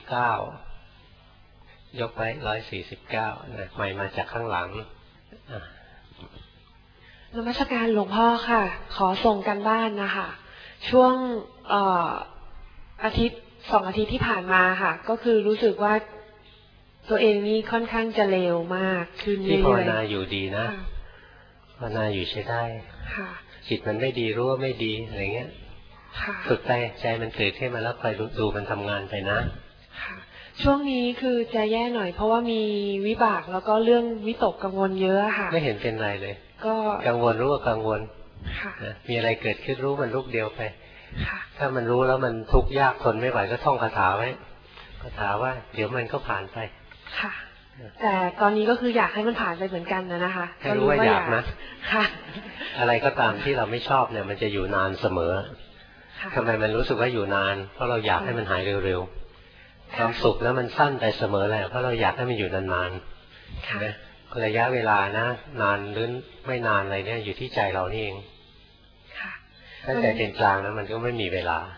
149ยกไว้149นะใหม่มาจากข้างหลัง
นมัสการหลวงพ่อค่ะ ขอส่งกันบ้านนะคะช่วงอาทิตย์2 อาทิตย์ที่ผ่านมาค่ะ ก็คือรู้สึกว่าตัวเองนี่ค่อนข้างจะเลวมากขึ้นเรื่อยๆที่ภาวนาอยู่ดีนะภาวนาอยู่ใช้ได้จิตมันไม่ดีรู้ว่าไม่ดีอะไรเงี้ยฝึกไปใจมันเกิดขึ้นมาแล้วคอยดูมันทำงานไปนะช่วงนี้คือจะแย่หน่อยเพราะว่ามีวิบากแล้วก็เรื่องวิตกกังวลเยอะค่ะไม่เห็นเป็นไรเลยก็กังวลรู้ว่ากังวลมีอะไรเกิดขึ้นรู้มันลูกเดียวไปถ้ามันรู้แล้วมันทุกข์ยากทนไม่ไหวก็ท่องคาถาไว้คาถาว่าเดี๋ยวมันก็ผ่านไปค่ะแต่ตอนนี้ก็คืออยากให้มันผ่านไปเหมือนกันนะคะให้รู้ว่าอยากนะค่ะอะไรก็ตามที่เราไม่ชอบเนี่ยมันจะอยู่นานเสมอทำไมมันรู้สึกว่าอยู่นานเพราะเราอยากให้มันหายเร็วๆความสุขแล้วมันสั้นไปเสมอแหละเพราะเราอยากให้มันอยู่นานๆนะระยะเวลานะนานหรือไม่นานอะไรเนี่ยอยู่ที่ใจเรานี่เองถ้าใจเป็นกลางแล้วมันก็ไม่มีเวลา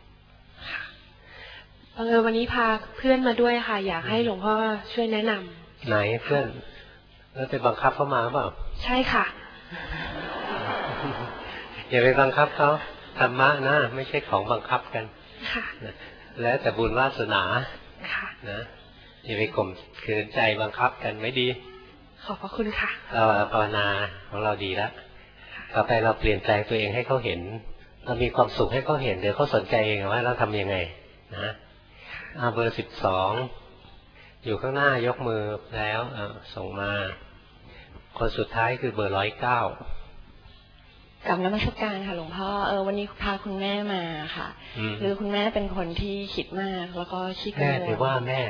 วันนี้พาเพื่อนมาด้วยค่ะอยากให้หลวงพ่อช่วยแนะนำไหนเพื่อนแล้วไปบังคับเขามาเปล่าใช่ค่ะอย่าไปบังคับเขาธรรมะนะไม่ใช่ของบังคับกันแล้วแต่บุญวาสนานะอย่าไปข่มขืนใจบังคับกันไม่ดีขอบพระคุณค่ะเราภาวนาของเราดีแล้วต่อไปเราเปลี่ยนใจตัวเองให้เขาเห็นเรามีความสุขให้เขาเห็นเดี๋ยวเขาสนใจเองว่าเราทำยังไงนะเบอร์12อยู่ข้างหน้ายกมือแล้วส่งมาคนสุดท้ายคือเบอร์109กับนมัสการค่ะหลวงพ่อวันนี้พาคุณแม่มาค่ะคือคุณแม่เป็นคนที่คิดมากแล้วก็ขี้กังวลแม่หรือว่าแม่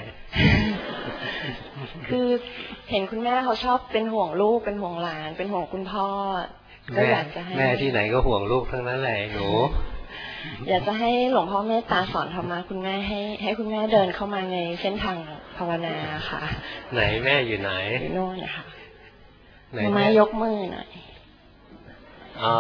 คือเห็นคุณแม่เขาชอบเป็นห่วงลูกเป็นห่วงหลานเป็นห่วงคุณพ่อก็อยากจะให้แม่ที่ไหนก็ห่วงลูกทั้งนั้นแหละหนูอยากจะให้หลวงพ่อเมตตาสอนธรรมะคุณแม่ให้คุณแม่เดินเข้ามาในเส้นทางภาวนาค่ะไหนแม่อยู่ไหนอยู่โน่นนะคะแม่ยกมือหน่อยอ๋อ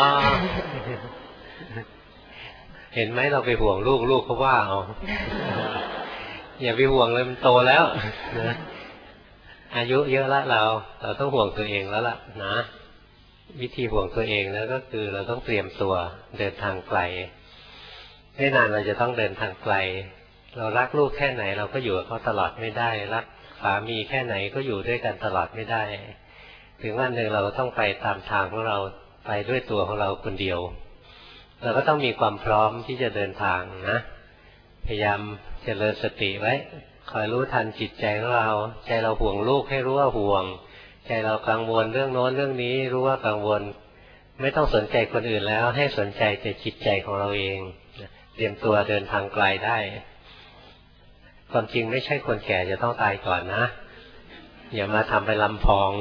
เห็นไหมเราไปห่วงลูกลูกเขาว่าเอาอย่าไปห่วงเลยมันโตแล้วนะอายุเยอะแล้วเราต้องห่วงตัวเองแล้วล่ะนะวิธีห่วงตัวเองแล้วก็คือเราต้องเตรียมตัวเดินทางไกลไม่นานเราจะต้องเดินทางไกลเรารักลูกแค่ไหนเราก็อยู่กับเขาตลอดไม่ได้รักสามีแค่ไหนก็อยู่ด้วยกันตลอดไม่ได้ถึงวันหนึ่งเราต้องไปตามทางของเราไปด้วยตัวของเราคนเดียวเราก็ต้องมีความพร้อมที่จะเดินทางนะพยายามเจริญสติไว้คอยรู้ทันจิตใจของเราใจเราห่วงลูกให้รู้ว่าห่วงใจเรากังวลเรื่องโน้นเรื่องนี้รู้ว่ากังวลไม่ต้องสนใจคนอื่นแล้วให้สนใจแต่จิตใจของเราเองเตรียมตัวเดินทางไกลได้ความจริงไม่ใช่คนแก่จะต้องตายก่อนนะอย่ามาทำไปลำพอง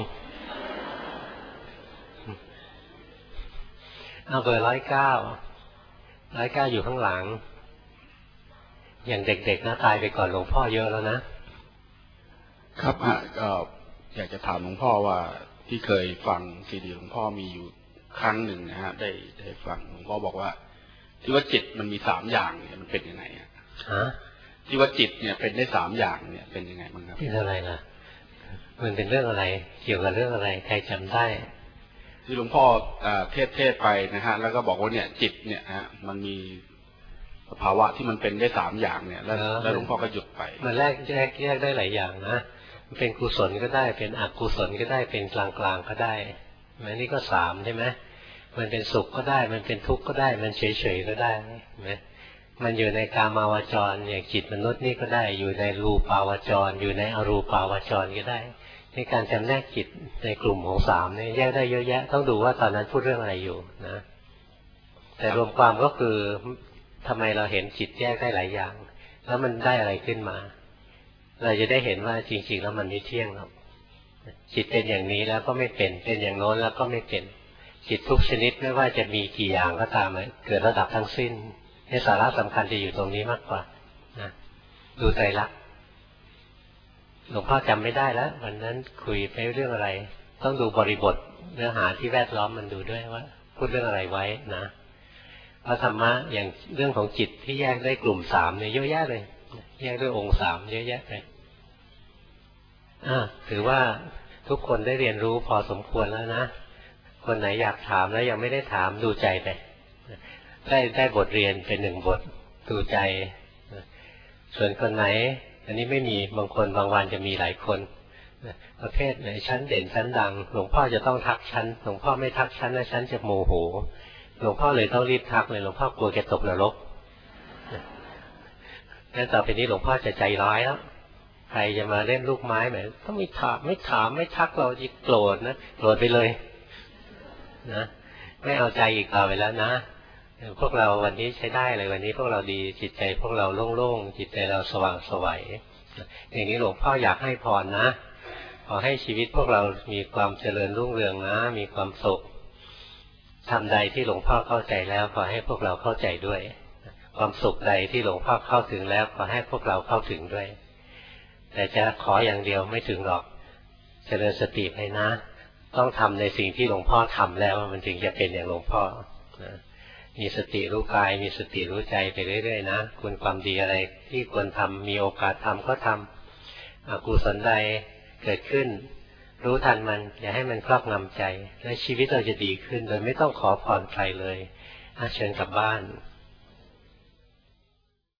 เอาเบอร์109อยู่ข้างหลังอย่างเด็กๆนะตายไปก่อนหลวงพ่อเยอะแล้วนะครับ
ก็อยากจะถามหลวงพ่อว่าที่เคยฟังซีดีหลวงพ่อมีอยู่ครั้งหนึ่งนะฮะได้ฟังหลวงพ่อบอกว่าที่ว่าจิตมันมี3อย่างเนี่ยมันเป็นยังไงที่ว่าจิตเนี่ยเป็นได้3อย่างเนี่ยเป็นยังไงบ้างครับเป็นอะไรล่ะมันเป็นเรื่องอะไรเกี่ยวกับเรื่องอะไรใครจำได้ที่หลวงพ่อเทศไปนะฮะแล้วก็บอกว่าเนี่ยจิตเนี่ยฮะมันมีสภาวะที่มันเป็นได้3อย่างเนี่ยแล้วหลวงพ่อก็หยุดไปมันแยกได้หลายอย่างนะมันเป็นกุศลก็ได้เป็นอกุศลก็ได้เป็นกลางๆก็ได้อันนี้ก็3ใช่ไหมมันเป็นสุขก็ได้มันเป็นทุกข์ก็ได้มันเฉยๆก็ได้ไหมมันอยู่ในกามาวจรอย่างจิตมนุษย์นี่ก็ได้อยู่ในรูปาวจรอยู่ในอรูปาวจรก็ได้ในการจำแนกจิตในกลุ่มของ3เนี่ยแยกได้เยอะแยะต้องดูว่าตอนนั้นพูดเรื่องอะไรอยู่นะแต่รวมความก็คือทำไมเราเห็นจิตแยกได้หลายอย่างแล้วมันได้อะไรขึ้นมาเราจะได้เห็นว่าจริงๆแล้วมันไม่เที่ยงหรอกจิตเป็นอย่างนี้แล้วก็ไม่เป็นอย่างโน้นแล้วก็ไม่เป็นจิตทุกชนิดไม่ว่าจะมีกี่อย่างก็ตามเกิดระดับทั้งสิ้นในสาระสำคัญจะอยู่ตรงนี้มากกว่านะดูใจรักหลวงพ่อจำไม่ได้แล้ววันนั้นคุยไปเรื่องอะไรต้องดูบริบทเนื้อหาที่แวดล้อมมันดูด้วยว่าพูดเรื่องอะไรไว้นะพระธรรมะอย่างเรื่องของจิตที่แยกได้กลุ่ม3เนี่ยเยอะแยะเลยแยกด้วยองค์3เยอะแยะเลยถือว่าทุกคนได้เรียนรู้พอสมควรแล้วนะ
คนไหนอยากถามแล้วยังไม่ได้ถามดูใจไปได้บทเรียนเป็น1 บทดูใจส่วนคนไหนอันนี้ไม่มีบางคนบางวันจะมีหลายคนประเภทไหนชั้นเด่นชั้นดังหลวงพ่อจะต้องทักชั้นหลวงพ่อไม่ทักชั้นแล้วชั้นจะโมโหหลวงพ่อเลยต้องรีบทักเลยหลวงพ่อกลัวแกตกนรกงั้นต่อไปนี้หลวงพ่อจะใจร้ายแล้วใครจะมาเล่นลูกไม้แบบต้องไม่ถามไม่ทักเราจะโกรธนะโกรธไปเลยนะไม่เอาใจอีกต่อไปแล้วนะพวกเราวันนี้ใช้ได้เลยวันนี้พวกเราดีจิตใจพวกเราโล่งๆจิตใจเราสว่างไสวอย่างนี้หลวงพ่ออยากให้พรนะขอให้ชีวิตพวกเรามีความเจริญรุ่งเรืองนะมีความสุขทำใดที่หลวงพ่อเข้าใจแล้วขอให้พวกเราเข้าใจด้วยความสุขใดที่หลวงพ่อเข้าถึงแล้วขอให้พวกเราเข้าถึงด้วยแต่จะขออย่างเดียวไม่ถึงหรอกเจริญสติไปนะต้องทำในสิ่งที่หลวงพ่อทำแล้วมันถึงจะเป็นอย่างหลวงพ่อมีสติรู้กายมีสติรู้ใจไปเรื่อยๆนะคุณความดีอะไรที่ควรทำมีโอกาสทำก็ทำอกุศลใดเกิดขึ้นรู้ทันมันอย่าให้มันครอบงำใจและชีวิตเราจะดีขึ้นโดยไม่ต้องขอพรใครเลยเชิญกลับบ้าน